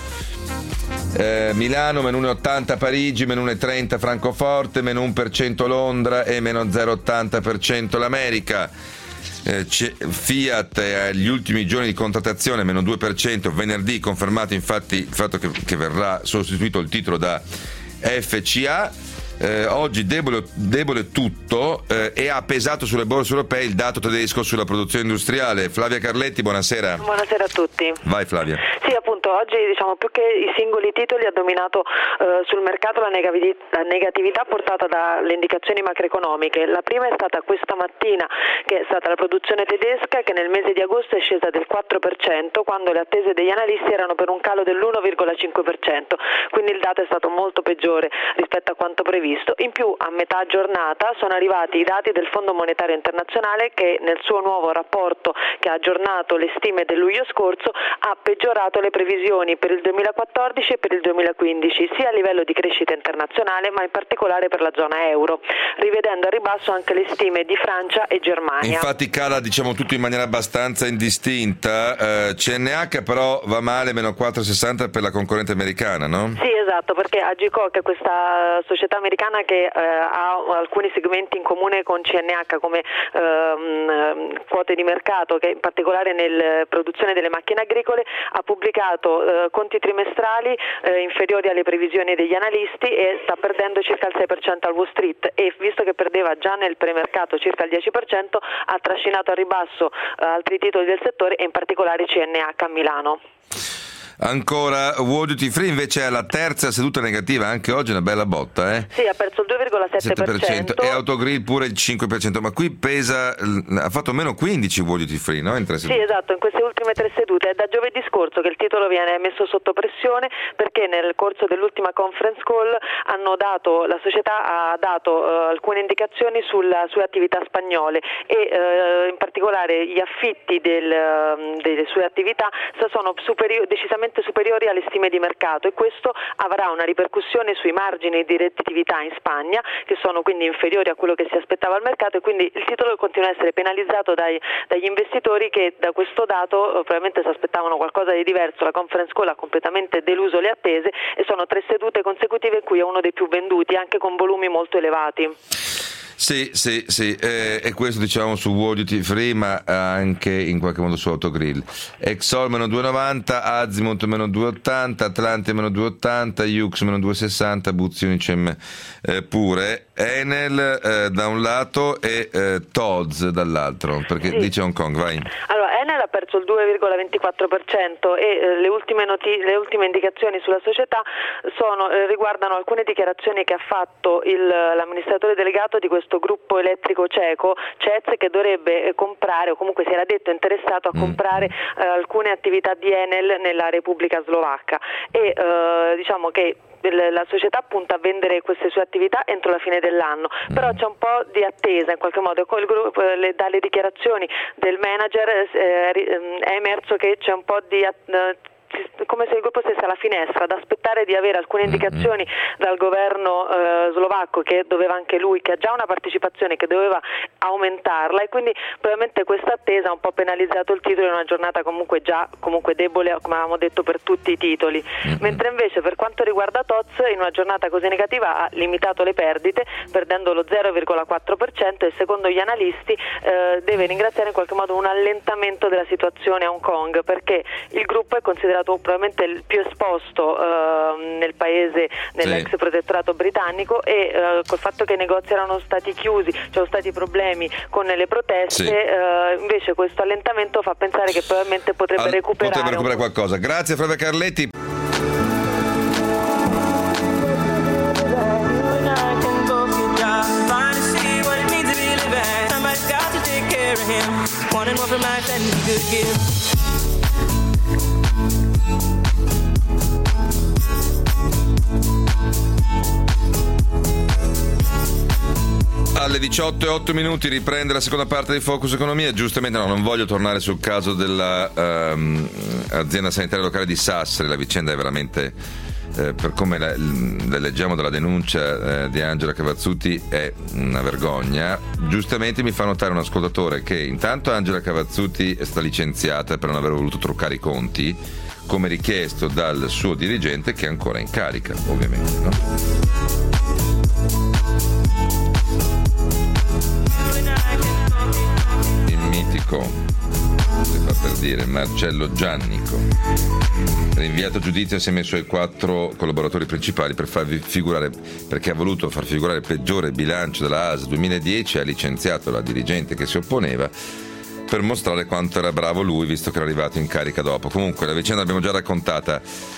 eh, Milano, meno uno virgola ottanta Parigi, meno uno virgola trenta Francoforte, meno uno per cento Londra e meno zero virgola ottanta per cento l'America. Eh, Fiat agli ultimi giorni di contrattazione meno due per cento, venerdì confermato infatti il fatto che, che verrà sostituito il titolo da F C A. Eh, oggi debole, debole tutto eh, e ha pesato sulle borse europee il dato tedesco sulla produzione industriale. Flavia Carletti, buonasera. Buonasera a tutti. Vai Flavia. Sì, appunto, oggi diciamo più che i singoli titoli ha dominato eh, sul mercato la, negati- la negatività portata dalle indicazioni macroeconomiche. La prima è stata questa mattina, che è stata la produzione tedesca, che nel mese di agosto è scesa del quattro per cento quando le attese degli analisti erano per un calo dell'uno virgola cinque per cento, quindi il dato è stato molto peggiore rispetto a quanto previsto. In più, a metà giornata sono arrivati i dati del Fondo Monetario Internazionale, che nel suo nuovo rapporto, che ha aggiornato le stime del luglio scorso, ha peggiorato le previsioni per il duemilaquattordici e per il duemilaquindici, sia a livello di crescita internazionale, ma in particolare per la zona euro, rivedendo a ribasso anche le stime di Francia e Germania. Infatti cala, diciamo, tutto in maniera abbastanza indistinta. eh, C N H però va male, meno quattro virgola sessanta per la concorrente americana, no? Sì, esatto, perché Agicor, che è questa società americana che eh, ha alcuni segmenti in comune con C N H, come ehm, quote di mercato, che in particolare nella produzione delle macchine agricole ha pubblicato eh, conti trimestrali eh, inferiori alle previsioni degli analisti e sta perdendo circa il sei per cento al Wall Street, e visto che perdeva già nel premercato circa il dieci per cento ha trascinato a ribasso eh, altri titoli del settore, e in particolare C N H a Milano. Ancora World Duty Free invece è la terza seduta negativa, anche oggi una bella botta, eh? Sì, ha perso il due virgola sette per cento e Autogrill pure il cinque per cento, ma qui pesa, ha fatto meno quindici World Duty Free, no? In tre sedute. Sì, esatto, in queste ultime tre sedute. È da giovedì scorso che il titolo viene messo sotto pressione, perché nel corso dell'ultima conference call hanno dato, la società ha dato uh, alcune indicazioni sulla, sulle attività spagnole, e uh, in particolare gli affitti del, uh, delle sue attività sono superi- decisamente sicuramente superiori alle stime di mercato, e questo avrà una ripercussione sui margini di redditività in Spagna, che sono quindi inferiori a quello che si aspettava al mercato, e quindi il titolo continua a essere penalizzato dai, dagli investitori, che da questo dato eh, probabilmente si aspettavano qualcosa di diverso. La conference call ha completamente deluso le attese e sono tre sedute consecutive in cui è uno dei più venduti, anche con volumi molto elevati. Sì, sì, sì, eh, e questo diciamo su World Duty Free, ma anche in qualche modo su Autogrill. Exor meno due virgola novanta, Azimut meno due virgola ottanta, Atlantia meno due virgola ottanta, Yux meno due virgola sessanta, Buzzi Unicem eh, pure, Enel eh, da un lato e eh, Tod's dall'altro, perché sì. Dice Hong Kong, vai. Allora, Enel ha perso il due virgola ventiquattro per cento e eh, le, ultime noti- le ultime indicazioni sulla società sono, eh, riguardano alcune dichiarazioni che ha fatto il, l'amministratore delegato di questo gruppo elettrico ceco, C E Z, che dovrebbe eh, comprare, o comunque si era detto interessato a comprare eh, alcune attività di Enel nella Repubblica Slovacca, e eh, diciamo che la società punta a vendere queste sue attività entro la fine dell'anno, però c'è un po' di attesa in qualche modo. Col gruppo, le, dalle dichiarazioni del manager eh, è emerso che c'è un po' di eh, come se il gruppo stesse alla finestra ad aspettare di avere alcune indicazioni dal governo eh, slovacco, che doveva anche lui, che ha già una partecipazione, che doveva aumentarla, e quindi probabilmente questa attesa ha un po' penalizzato il titolo in una giornata comunque già comunque debole, come avevamo detto, per tutti i titoli. Mm-hmm. Mentre invece per quanto riguarda T O Z, in una giornata così negativa ha limitato le perdite perdendo lo zero virgola quattro per cento, e secondo gli analisti eh, deve ringraziare in qualche modo un allentamento della situazione a Hong Kong, perché il gruppo è considerato probabilmente il più esposto uh, nel paese, nell'ex sì. protettorato britannico, e uh, col fatto che i negozi erano stati chiusi, ci sono stati problemi con le proteste, sì. uh, invece questo allentamento fa pensare che probabilmente potrebbe All- recuperare potrebbe recuperare qualcosa. Grazie Flavia Carletti. Alle diciotto e otto minuti riprende la seconda parte di Focus Economia. Giustamente no, non voglio tornare sul caso dell'azienda um, sanitaria locale di Sassari. La vicenda è veramente, eh, per come la, la leggiamo dalla denuncia eh, di Angela Cavazzuti, è una vergogna. Giustamente mi fa notare un ascoltatore che intanto Angela Cavazzuti è stata licenziata per non aver voluto truccare i conti, come richiesto dal suo dirigente, che è ancora in carica, ovviamente, no? Si fa per dire Marcello Giannico, rinviato a giudizio assieme ai suoi quattro collaboratori principali per farvi figurare, perché ha voluto far figurare il peggiore bilancio della A S duemiladieci, ha licenziato la dirigente che si opponeva per mostrare quanto era bravo lui, visto che era arrivato in carica dopo. Comunque la vicenda l'abbiamo già raccontata.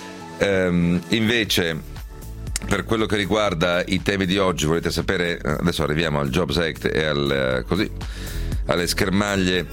Ehm, invece per quello che riguarda i temi di oggi, volete sapere, adesso arriviamo al Jobs Act e al, così, alle schermaglie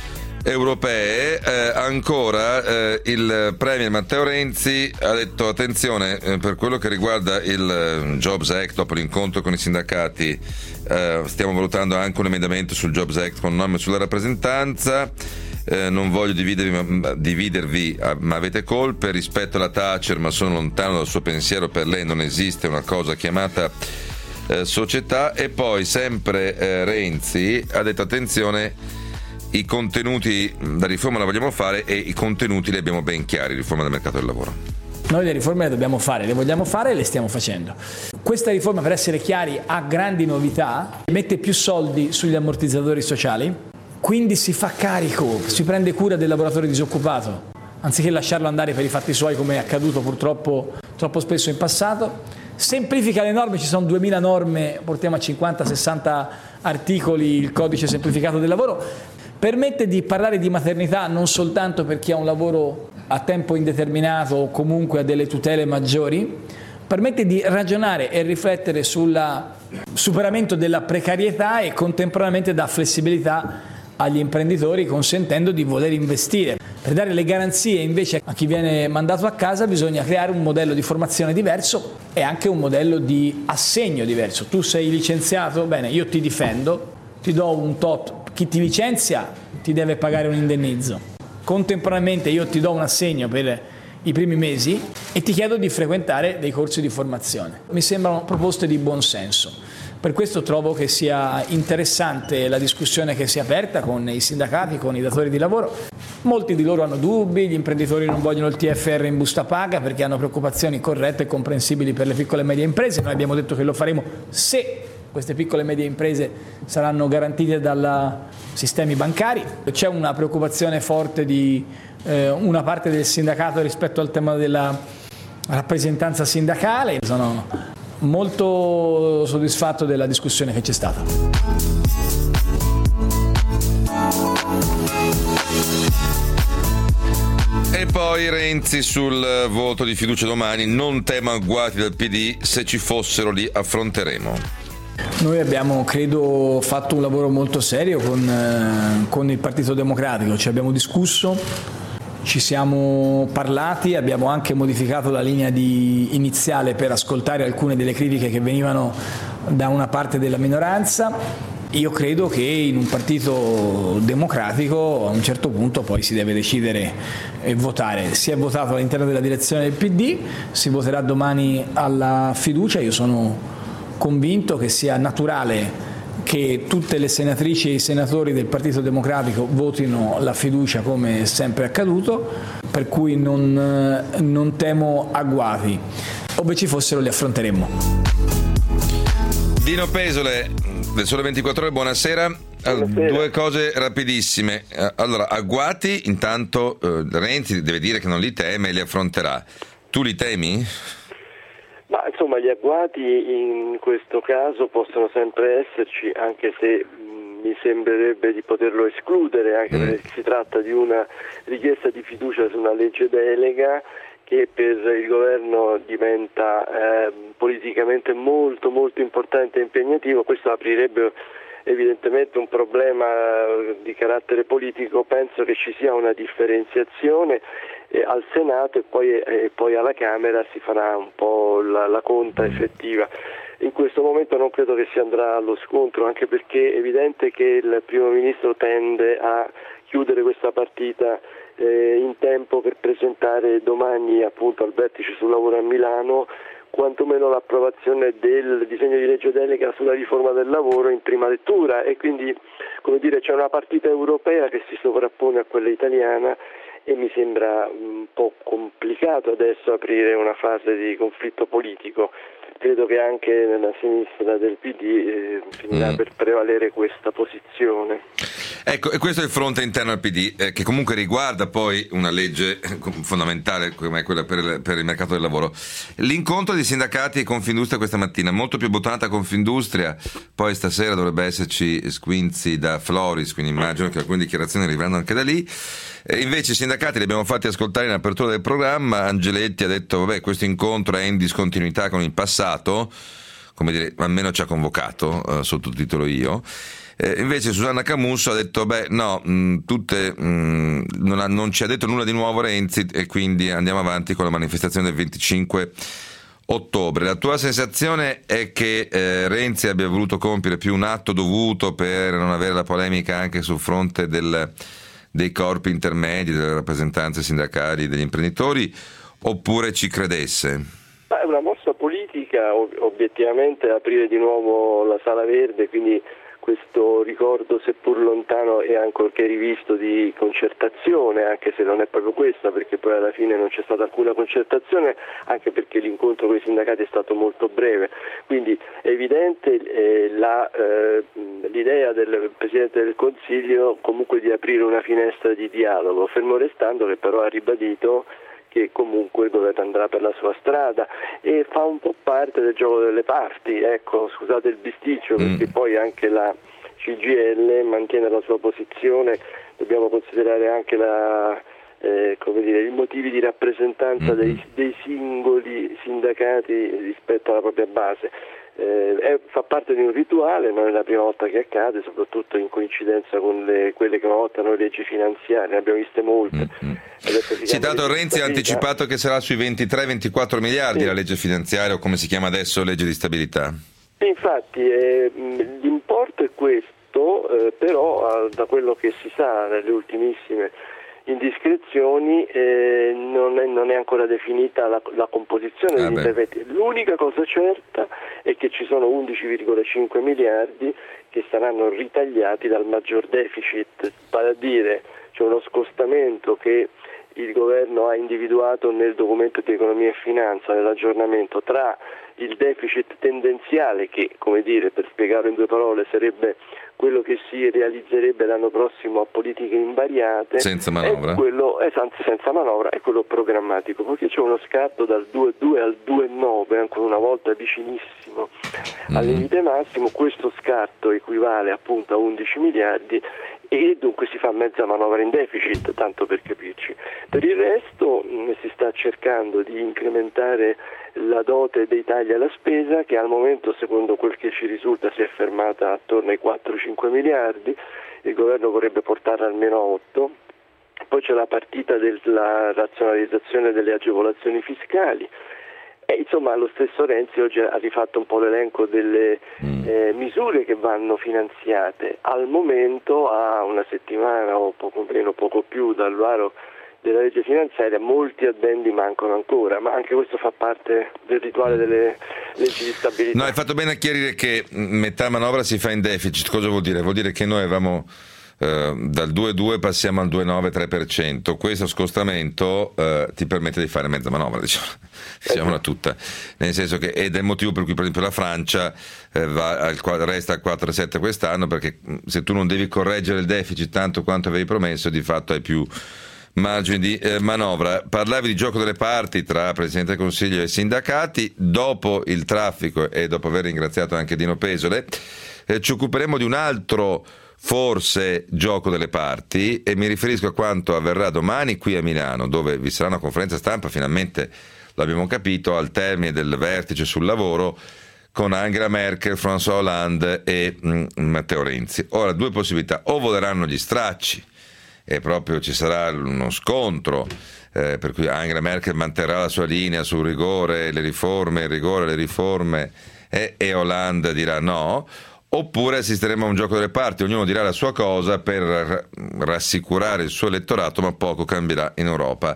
europee. Eh, ancora eh, il premier Matteo Renzi ha detto attenzione, eh, per quello che riguarda il eh, Jobs Act, dopo l'incontro con i sindacati eh, stiamo valutando anche un emendamento sul Jobs Act con norme sulla rappresentanza. Eh, non voglio dividervi, ma, dividervi ma avete colpe, rispetto alla Thatcher ma sono lontano dal suo pensiero, per lei non esiste una cosa chiamata eh, società. E poi sempre eh, Renzi ha detto attenzione, i contenuti, la riforma la vogliamo fare e i contenuti li abbiamo ben chiari, riforma del mercato del lavoro. Noi le riforme le dobbiamo fare, le vogliamo fare e le stiamo facendo. Questa riforma, per essere chiari, ha grandi novità, mette più soldi sugli ammortizzatori sociali, quindi si fa carico, si prende cura del lavoratore disoccupato, anziché lasciarlo andare per i fatti suoi come è accaduto purtroppo troppo spesso in passato. Semplifica le norme, ci sono duemila norme, portiamo a cinquanta sessanta articoli il codice semplificato del lavoro. Permette di parlare di maternità non soltanto per chi ha un lavoro a tempo indeterminato o comunque ha delle tutele maggiori, permette di ragionare e riflettere sul superamento della precarietà e contemporaneamente dà flessibilità agli imprenditori, consentendo di voler investire. Per dare le garanzie invece a chi viene mandato a casa bisogna creare un modello di formazione diverso e anche un modello di assegno diverso. Tu sei licenziato, bene, io ti difendo, ti do un tot, chi ti licenzia ti deve pagare un indennizzo. Contemporaneamente io ti do un assegno per i primi mesi e ti chiedo di frequentare dei corsi di formazione. Mi sembrano proposte di buon senso. Per questo trovo che sia interessante la discussione che si è aperta con i sindacati, con i datori di lavoro. Molti di loro hanno dubbi, gli imprenditori non vogliono il T F R in busta paga perché hanno preoccupazioni corrette e comprensibili per le piccole e medie imprese. Noi abbiamo detto che lo faremo se queste piccole e medie imprese saranno garantite dai sistemi bancari. C'è una preoccupazione forte di eh, una parte del sindacato rispetto al tema della rappresentanza sindacale. Sono molto soddisfatto della discussione che c'è stata. E poi Renzi sul voto di fiducia domani, non tema agguati del P D, se ci fossero li affronteremo. Noi abbiamo, credo, fatto un lavoro molto serio con, eh, con il Partito Democratico, ci abbiamo discusso, ci siamo parlati, abbiamo anche modificato la linea di iniziale per ascoltare alcune delle critiche che venivano da una parte della minoranza. Io credo che in un partito democratico a un certo punto poi si deve decidere e votare. Si è votato all'interno della direzione del P D, si voterà domani alla fiducia. Io sono convinto che sia naturale che tutte le senatrici e i senatori del Partito Democratico votino la fiducia come è sempre accaduto, per cui non, non temo agguati. Ove ci fossero li affronteremmo. Dino Pesole del Sole ventiquattro Ore, buonasera. buonasera. Due cose rapidissime. Allora, agguati, intanto eh, Renzi deve dire che non li teme e li affronterà. Tu li temi? Ma insomma gli agguati in questo caso possono sempre esserci, anche se mh, mi sembrerebbe di poterlo escludere, anche mm. perché si tratta di una richiesta di fiducia su una legge delega che per il governo diventa eh, politicamente molto molto importante e impegnativo. Questo aprirebbe evidentemente un problema di carattere politico. Penso che ci sia una differenziazione eh, al Senato e poi, eh, poi alla Camera si farà un po' la, la conta effettiva. In questo momento non credo che si andrà allo scontro, anche perché è evidente che il Primo Ministro tende a chiudere questa partita eh, in tempo per presentare domani appunto al vertice sul lavoro a Milano quantomeno l'approvazione del disegno di legge delega sulla riforma del lavoro in prima lettura, e quindi, come dire, c'è una partita europea che si sovrappone a quella italiana e mi sembra un po' complicato adesso aprire una fase di conflitto politico. Credo che anche nella sinistra del P D eh, finirà mm. per prevalere questa posizione. Ecco, e questo è il fronte interno al P D, eh, che comunque riguarda poi una legge fondamentale come quella per il, per il mercato del lavoro. L'incontro di sindacati e Confindustria questa mattina, molto più bottata Confindustria, poi stasera dovrebbe esserci squinzi da Floris, quindi immagino che alcune dichiarazioni arriveranno anche da lì. E invece i sindacati li abbiamo fatti ascoltare in apertura del programma. Angeletti ha detto vabbè, questo incontro è in discontinuità con il passato, come dire, almeno ci ha convocato, eh, sottotitolo io. Eh, invece Susanna Camusso ha detto beh no, mh, tutte mh, non, ha, non ci ha detto nulla di nuovo Renzi e quindi andiamo avanti con la manifestazione del venticinque ottobre. La tua sensazione è che eh, Renzi abbia voluto compiere più un atto dovuto per non avere la polemica anche sul fronte del dei corpi intermedi, delle rappresentanze sindacali, degli imprenditori, oppure ci credesse? È una mossa politica, obiettivamente, aprire di nuovo la Sala Verde, quindi questo ricordo, seppur lontano e ancorché rivisto, di concertazione, anche se non è proprio questa, perché poi alla fine non c'è stata alcuna concertazione, anche perché l'incontro con i sindacati è stato molto breve. Quindi è evidente eh, la, eh, l'idea del Presidente del Consiglio comunque di aprire una finestra di dialogo, fermo restando che però ha ribadito che comunque il governo andrà per la sua strada e fa un po' parte del gioco delle parti, ecco, scusate il bisticcio, mm. perché poi anche la C G I L mantiene la sua posizione, dobbiamo considerare anche la, eh, come dire, i motivi di rappresentanza mm. dei, dei singoli sindacati rispetto alla propria base. Eh, è, fa parte di un rituale, non è la prima volta che accade, soprattutto in coincidenza con le, quelle che una volta noi leggi finanziarie, ne abbiamo viste molte. Mm-hmm. Sì, dato Renzi ha anticipato che sarà sui ventitré ventiquattro miliardi sì. la legge finanziaria, o come si chiama adesso, legge di stabilità. Sì, infatti eh, l'importo è questo, eh, però eh, da quello che si sa nelle ultimissime indiscrezioni, eh, non, è, non è ancora definita la, la composizione ah degli beh. interventi. L'unica cosa certa è che ci sono undici virgola cinque miliardi che saranno ritagliati dal maggior deficit, vale a dire c'è uno scostamento che il governo ha individuato nel documento di economia e finanza, nell'aggiornamento, tra il deficit tendenziale che, come dire, per spiegarlo in due parole, sarebbe quello che si realizzerebbe l'anno prossimo a politiche invariate, senza manovra, è quello, esatto, senza manovra, è quello programmatico, perché c'è uno scatto dal due virgola due al due virgola nove, ancora una volta vicinissimo mm. al limite massimo. Questo scatto equivale appunto a undici miliardi e dunque si fa mezza manovra in deficit, tanto per capirci. Per il resto mh, si sta cercando di incrementare la dote dei tagli alla spesa, che al momento, secondo quel che ci risulta, si è fermata attorno ai quattro cinque miliardi, il governo vorrebbe portarla almeno a otto. Poi c'è la partita della razionalizzazione delle agevolazioni fiscali. E insomma lo stesso Renzi oggi ha rifatto un po' l'elenco delle eh, misure che vanno finanziate. Al momento, a una settimana o poco meno, poco più dal varo della legge finanziaria, molti addendi mancano ancora, ma anche questo fa parte del rituale delle leggi di stabilità. No, hai fatto bene a chiarire che metà manovra si fa in deficit. Cosa vuol dire? Vuol dire che noi avevamo eh, dal due virgola due passiamo al due virgola nove tre per cento. Questo scostamento eh, ti permette di fare mezza manovra, diciamo, diciamola tutta, nel senso che ed è il motivo per cui per esempio la Francia eh, va al, resta al quattro virgola sette quest'anno, perché se tu non devi correggere il deficit tanto quanto avevi promesso, di fatto hai più margini di eh, manovra. Parlavi di gioco delle parti tra Presidente del Consiglio e sindacati. Dopo il traffico e dopo aver ringraziato anche Dino Pesole, eh, ci occuperemo di un altro forse gioco delle parti, e mi riferisco a quanto avverrà domani qui a Milano, dove vi sarà una conferenza stampa, finalmente l'abbiamo capito, al termine del vertice sul lavoro, con Angela Merkel, François Hollande e mm, Matteo Renzi. Ora, due possibilità: o voleranno gli stracci e proprio ci sarà uno scontro, eh, per cui Angela Merkel manterrà la sua linea sul rigore, le riforme, il rigore, le riforme, e, e Hollande dirà no, oppure assisteremo a un gioco delle parti, ognuno dirà la sua cosa per rassicurare il suo elettorato, ma poco cambierà in Europa.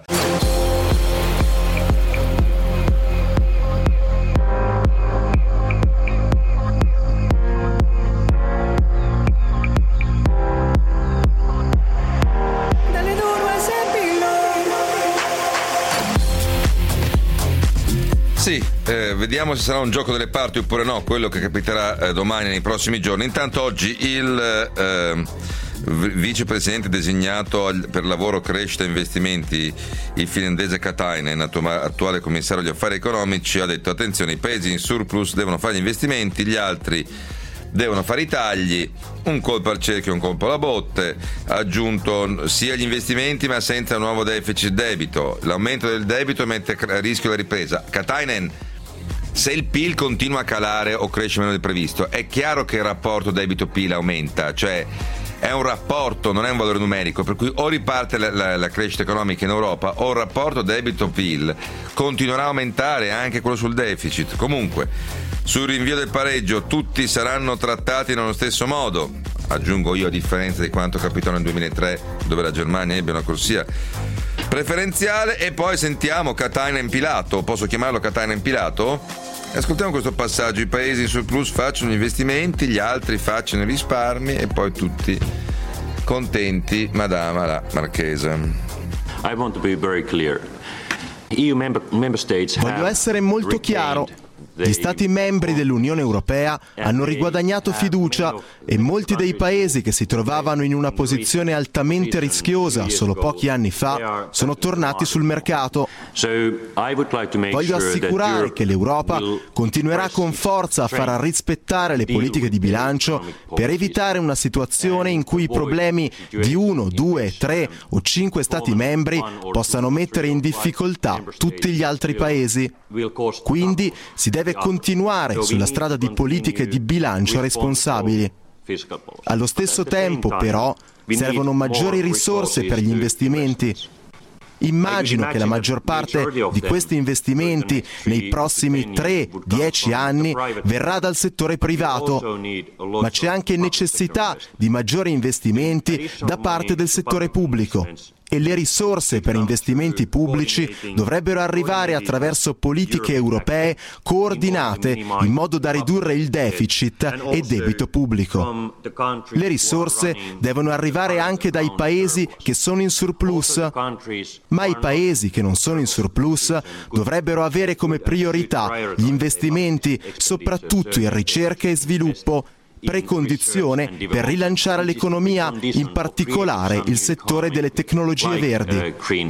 Sì, eh, vediamo se sarà un gioco delle parti oppure no, quello che capiterà eh, domani, nei prossimi giorni. Intanto oggi il eh, vicepresidente designato al, per lavoro, crescita e investimenti, il finlandese Katainen, attuale commissario agli affari economici, ha detto: attenzione, i paesi in surplus devono fare gli investimenti, gli altri devono fare i tagli, un colpo al cerchio, un colpo alla botte. Ha aggiunto sia gli investimenti ma senza nuovo deficit debito, l'aumento del debito mette a rischio la ripresa. Katainen, se il P I L continua a calare o cresce meno del previsto, è chiaro che il rapporto debito-P I L aumenta, cioè è un rapporto, non è un valore numerico, per cui o riparte la, la, la crescita economica in Europa o il rapporto debito-P I L continuerà a aumentare, anche quello sul deficit. Comunque, sul rinvio del pareggio tutti saranno trattati nello stesso modo, aggiungo io, a differenza di quanto capitò nel duemilatré, dove la Germania ebbe una corsia preferenziale. E poi sentiamo Katainen Pilato, posso chiamarlo Katainen Pilato? Ascoltiamo questo passaggio: i paesi in surplus facciano investimenti, gli altri facciano i risparmi, e poi tutti contenti, madama la marchesa. I want to be very clear. E U member, member states Voglio essere molto chiaro. Gli Stati membri dell'Unione Europea hanno riguadagnato fiducia e molti dei paesi che si trovavano in una posizione altamente rischiosa solo pochi anni fa sono tornati sul mercato. Voglio assicurare che l'Europa continuerà con forza a far rispettare le politiche di bilancio per evitare una situazione in cui i problemi di uno, due, tre o cinque Stati membri possano mettere in difficoltà tutti gli altri paesi. Quindi si deve continuare sulla strada di politiche di bilancio responsabili. Allo stesso tempo, però, servono maggiori risorse per gli investimenti. Immagino che la maggior parte di questi investimenti nei prossimi tre dieci anni verrà dal settore privato, ma c'è anche necessità di maggiori investimenti da parte del settore pubblico. e le risorse per investimenti pubblici dovrebbero arrivare attraverso politiche europee coordinate in modo da ridurre il deficit e debito pubblico. Le risorse devono arrivare anche dai paesi che sono in surplus, ma i paesi che non sono in surplus dovrebbero avere come priorità gli investimenti, soprattutto in ricerca e sviluppo, precondizione per rilanciare l'economia, in particolare il settore delle tecnologie verdi.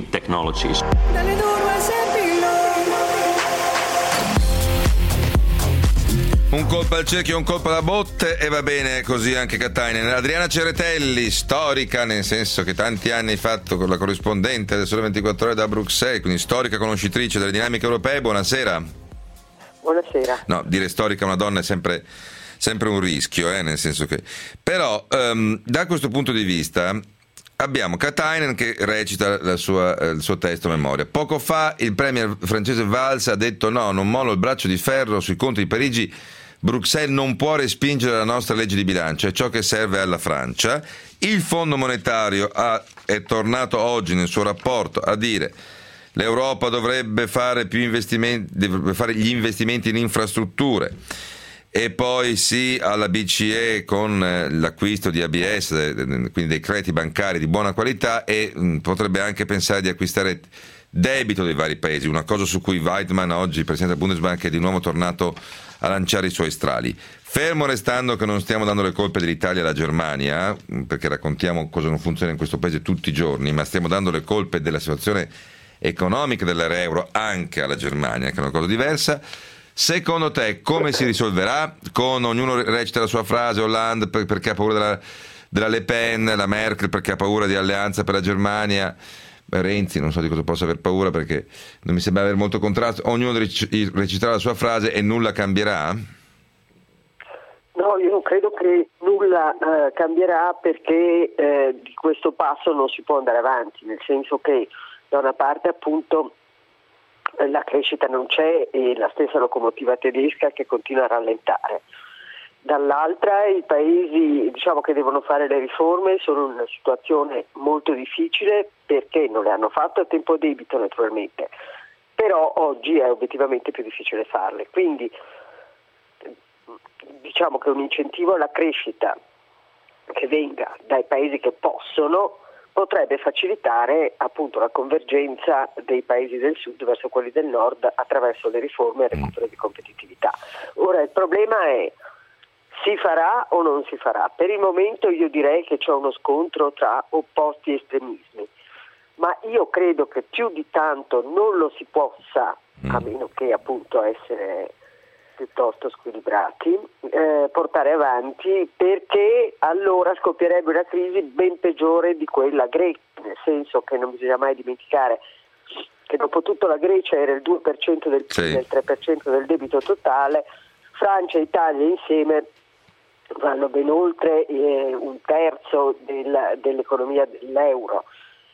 Un colpo al cerchio, un colpo alla botte e va bene così anche Katainen. Adriana Ceretelli, storica, nel senso che tanti anni hai fatto con la corrispondente del Sole ventiquattro Ore da Bruxelles, quindi storica conoscitrice delle dinamiche europee. Buonasera. Buonasera. No, dire storica a una donna è sempre, sempre un rischio, eh, nel senso che... Però, um, da questo punto di vista, abbiamo Katainen che recita la sua, eh, il suo testo a memoria. Poco fa il premier francese Valls ha detto no, non mollo il braccio di ferro sui conti di Parigi, Bruxelles non può respingere la nostra legge di bilancio, è ciò che serve alla Francia. Il Fondo monetario ha, è tornato oggi nel suo rapporto a dire l'Europa dovrebbe fare più investimenti, dovrebbe fare gli investimenti in infrastrutture. E poi sì alla B C E con l'acquisto di A B S, quindi dei crediti bancari di buona qualità, e mh, potrebbe anche pensare di acquistare debito dei vari paesi, una cosa su cui Weidmann, oggi il presidente della Bundesbank, è di nuovo tornato a lanciare i suoi strali. Fermo restando che non stiamo dando le colpe dell'Italia alla Germania, perché raccontiamo cosa non funziona in questo paese tutti i giorni, ma stiamo dando le colpe della situazione economica dell'area euro anche alla Germania, che è una cosa diversa. Secondo te come si risolverà? Con ognuno recita la sua frase, Hollande perché ha paura della, della Le Pen, la Merkel perché ha paura di alleanza per la Germania, Renzi non so di cosa possa aver paura perché non mi sembra avere molto contrasto. Ognuno reciterà la sua frase e nulla cambierà? No, io non credo che nulla eh, cambierà perché eh, di questo passo non si può andare avanti, nel senso che da una parte appunto la crescita non c'è e la stessa locomotiva tedesca che continua a rallentare. Dall'altra i paesi, diciamo, che devono fare le riforme sono in una situazione molto difficile perché non le hanno fatte a tempo debito naturalmente, però oggi è obiettivamente più difficile farle. Quindi diciamo che un incentivo alla crescita che venga dai paesi che possono potrebbe facilitare appunto la convergenza dei paesi del sud verso quelli del nord attraverso le riforme e il recupero di competitività. Ora il problema è: si farà o non si farà? Per il momento io direi che c'è uno scontro tra opposti estremismi, ma io credo che più di tanto non lo si possa, a meno che appunto essere piuttosto squilibrati, eh, portare avanti, perché allora scoppierebbe una crisi ben peggiore di quella greca, nel senso che non bisogna mai dimenticare che dopo tutto la Grecia era il due per cento del P I B, sì, il tre per cento del debito totale, Francia e Italia insieme vanno ben oltre eh, un terzo del, dell'economia dell'euro.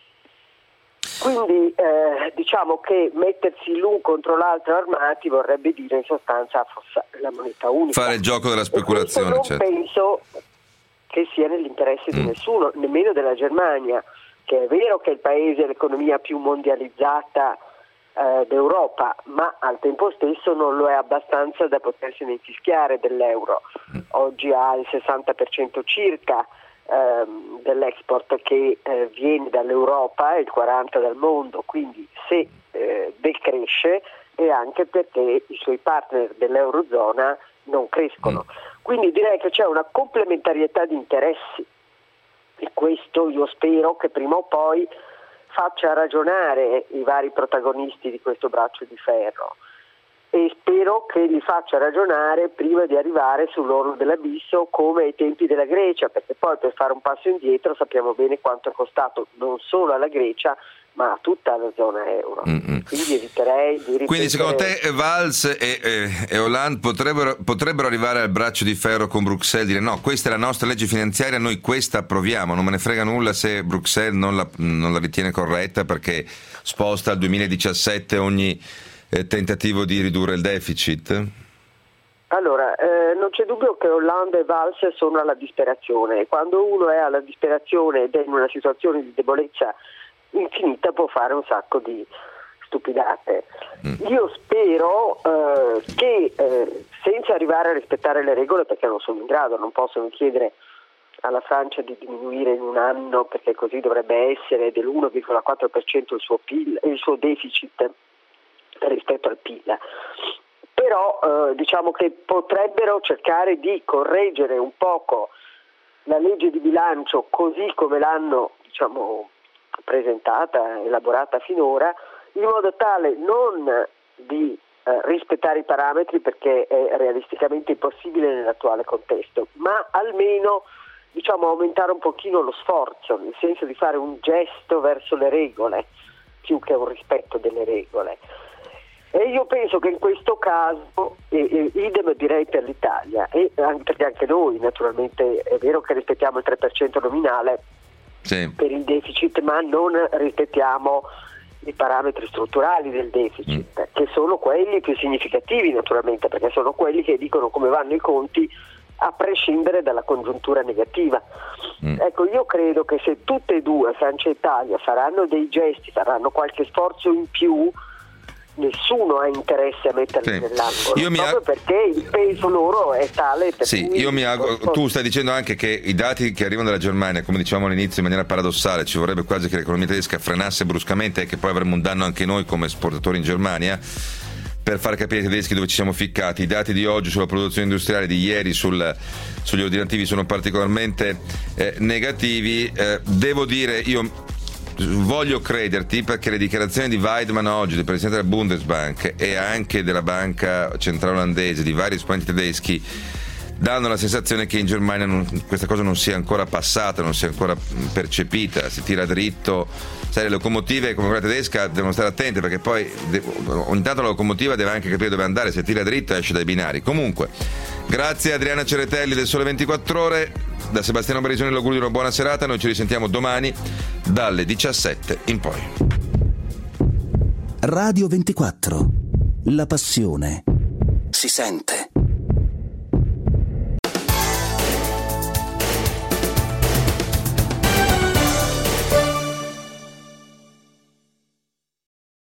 Quindi eh, diciamo che mettersi l'un contro l'altro armati vorrebbe dire in sostanza affossare la moneta unica. Fare il gioco della speculazione. Non certo. penso che sia nell'interesse mm. di nessuno, nemmeno della Germania, che è vero che è il paese, l'economia più mondializzata eh, d'Europa, ma al tempo stesso non lo è abbastanza da potersene infischiare dell'euro. Mm. Oggi ha il sessanta per cento circa dell'export che eh, viene dall'Europa e il quaranta per cento dal mondo, quindi se eh, decresce è anche perché i suoi partner dell'Eurozona non crescono. Quindi direi che c'è una complementarietà di interessi e questo io spero che prima o poi faccia ragionare i vari protagonisti di questo braccio di ferro, e spero che li faccia ragionare prima di arrivare sull'orlo dell'abisso come ai tempi della Grecia, perché poi per fare un passo indietro sappiamo bene quanto è costato non solo alla Grecia ma a tutta la zona euro. Mm-hmm. Quindi eviterei di ripetere... Quindi secondo te Valls e, e, e Hollande potrebbero, potrebbero arrivare al braccio di ferro con Bruxelles e dire no, questa è la nostra legge finanziaria, noi questa approviamo, non me ne frega nulla se Bruxelles non la, non la ritiene corretta perché sposta al duemiladiciassette ogni tentativo di ridurre il deficit? Allora, eh, non c'è dubbio che Hollande e Valls sono alla disperazione. Quando uno è alla disperazione ed è in una situazione di debolezza infinita può fare un sacco di stupidate. Io spero eh, che eh, senza arrivare a rispettare le regole, perché non sono in grado, non possono chiedere alla Francia di diminuire in un anno, perché così dovrebbe essere dell'uno virgola quattro per cento il suo P I L, il suo deficit rispetto al P I L. Però eh, diciamo che potrebbero cercare di correggere un poco la legge di bilancio così come l'hanno, diciamo, presentata, elaborata finora, in modo tale non di eh, rispettare i parametri, perché è realisticamente impossibile nell'attuale contesto, ma almeno, diciamo, aumentare un pochino lo sforzo, nel senso di fare un gesto verso le regole più che un rispetto delle regole. E io penso che in questo caso, eh, eh, idem direi per l'Italia, e anche perché anche noi naturalmente è vero che rispettiamo il tre per cento nominale sì. per il deficit, ma non rispettiamo i parametri strutturali del deficit, mm. che sono quelli più significativi naturalmente, perché sono quelli che dicono come vanno i conti a prescindere dalla congiuntura negativa. Mm. Ecco, io credo che se tutte e due, Francia e Italia, faranno dei gesti, faranno qualche sforzo in più, nessuno ha interesse a metterli sì. nell'angolo, io proprio ag... perché il peso loro è tale per sì, cui io mi auguro, posso... tu stai dicendo anche che i dati che arrivano dalla Germania, come dicevamo all'inizio in maniera paradossale, ci vorrebbe quasi che l'economia tedesca frenasse bruscamente e che poi avremmo un danno anche noi come esportatori in Germania, per far capire ai tedeschi dove ci siamo ficcati. I dati di oggi sulla produzione industriale, di ieri sul, sugli ordinativi sono particolarmente eh, negativi. Eh, devo dire, io voglio crederti, perché le dichiarazioni di Weidmann oggi, del presidente della Bundesbank e anche della banca centrale olandese, di vari esponenti tedeschi, danno la sensazione che in Germania non, questa cosa non sia ancora passata, non sia ancora percepita, si tira dritto. Sai, le locomotive come quella tedesca devono stare attente, perché poi de- ogni tanto la locomotiva deve anche capire dove andare, se tira dritto esce dai binari. Comunque, grazie a Adriana Ceretelli del Sole ventiquattro Ore, da Sebastiano Barisoni l'augurio di una buona serata, noi ci risentiamo domani dalle diciassette in poi. Radio ventiquattro, la passione si sente.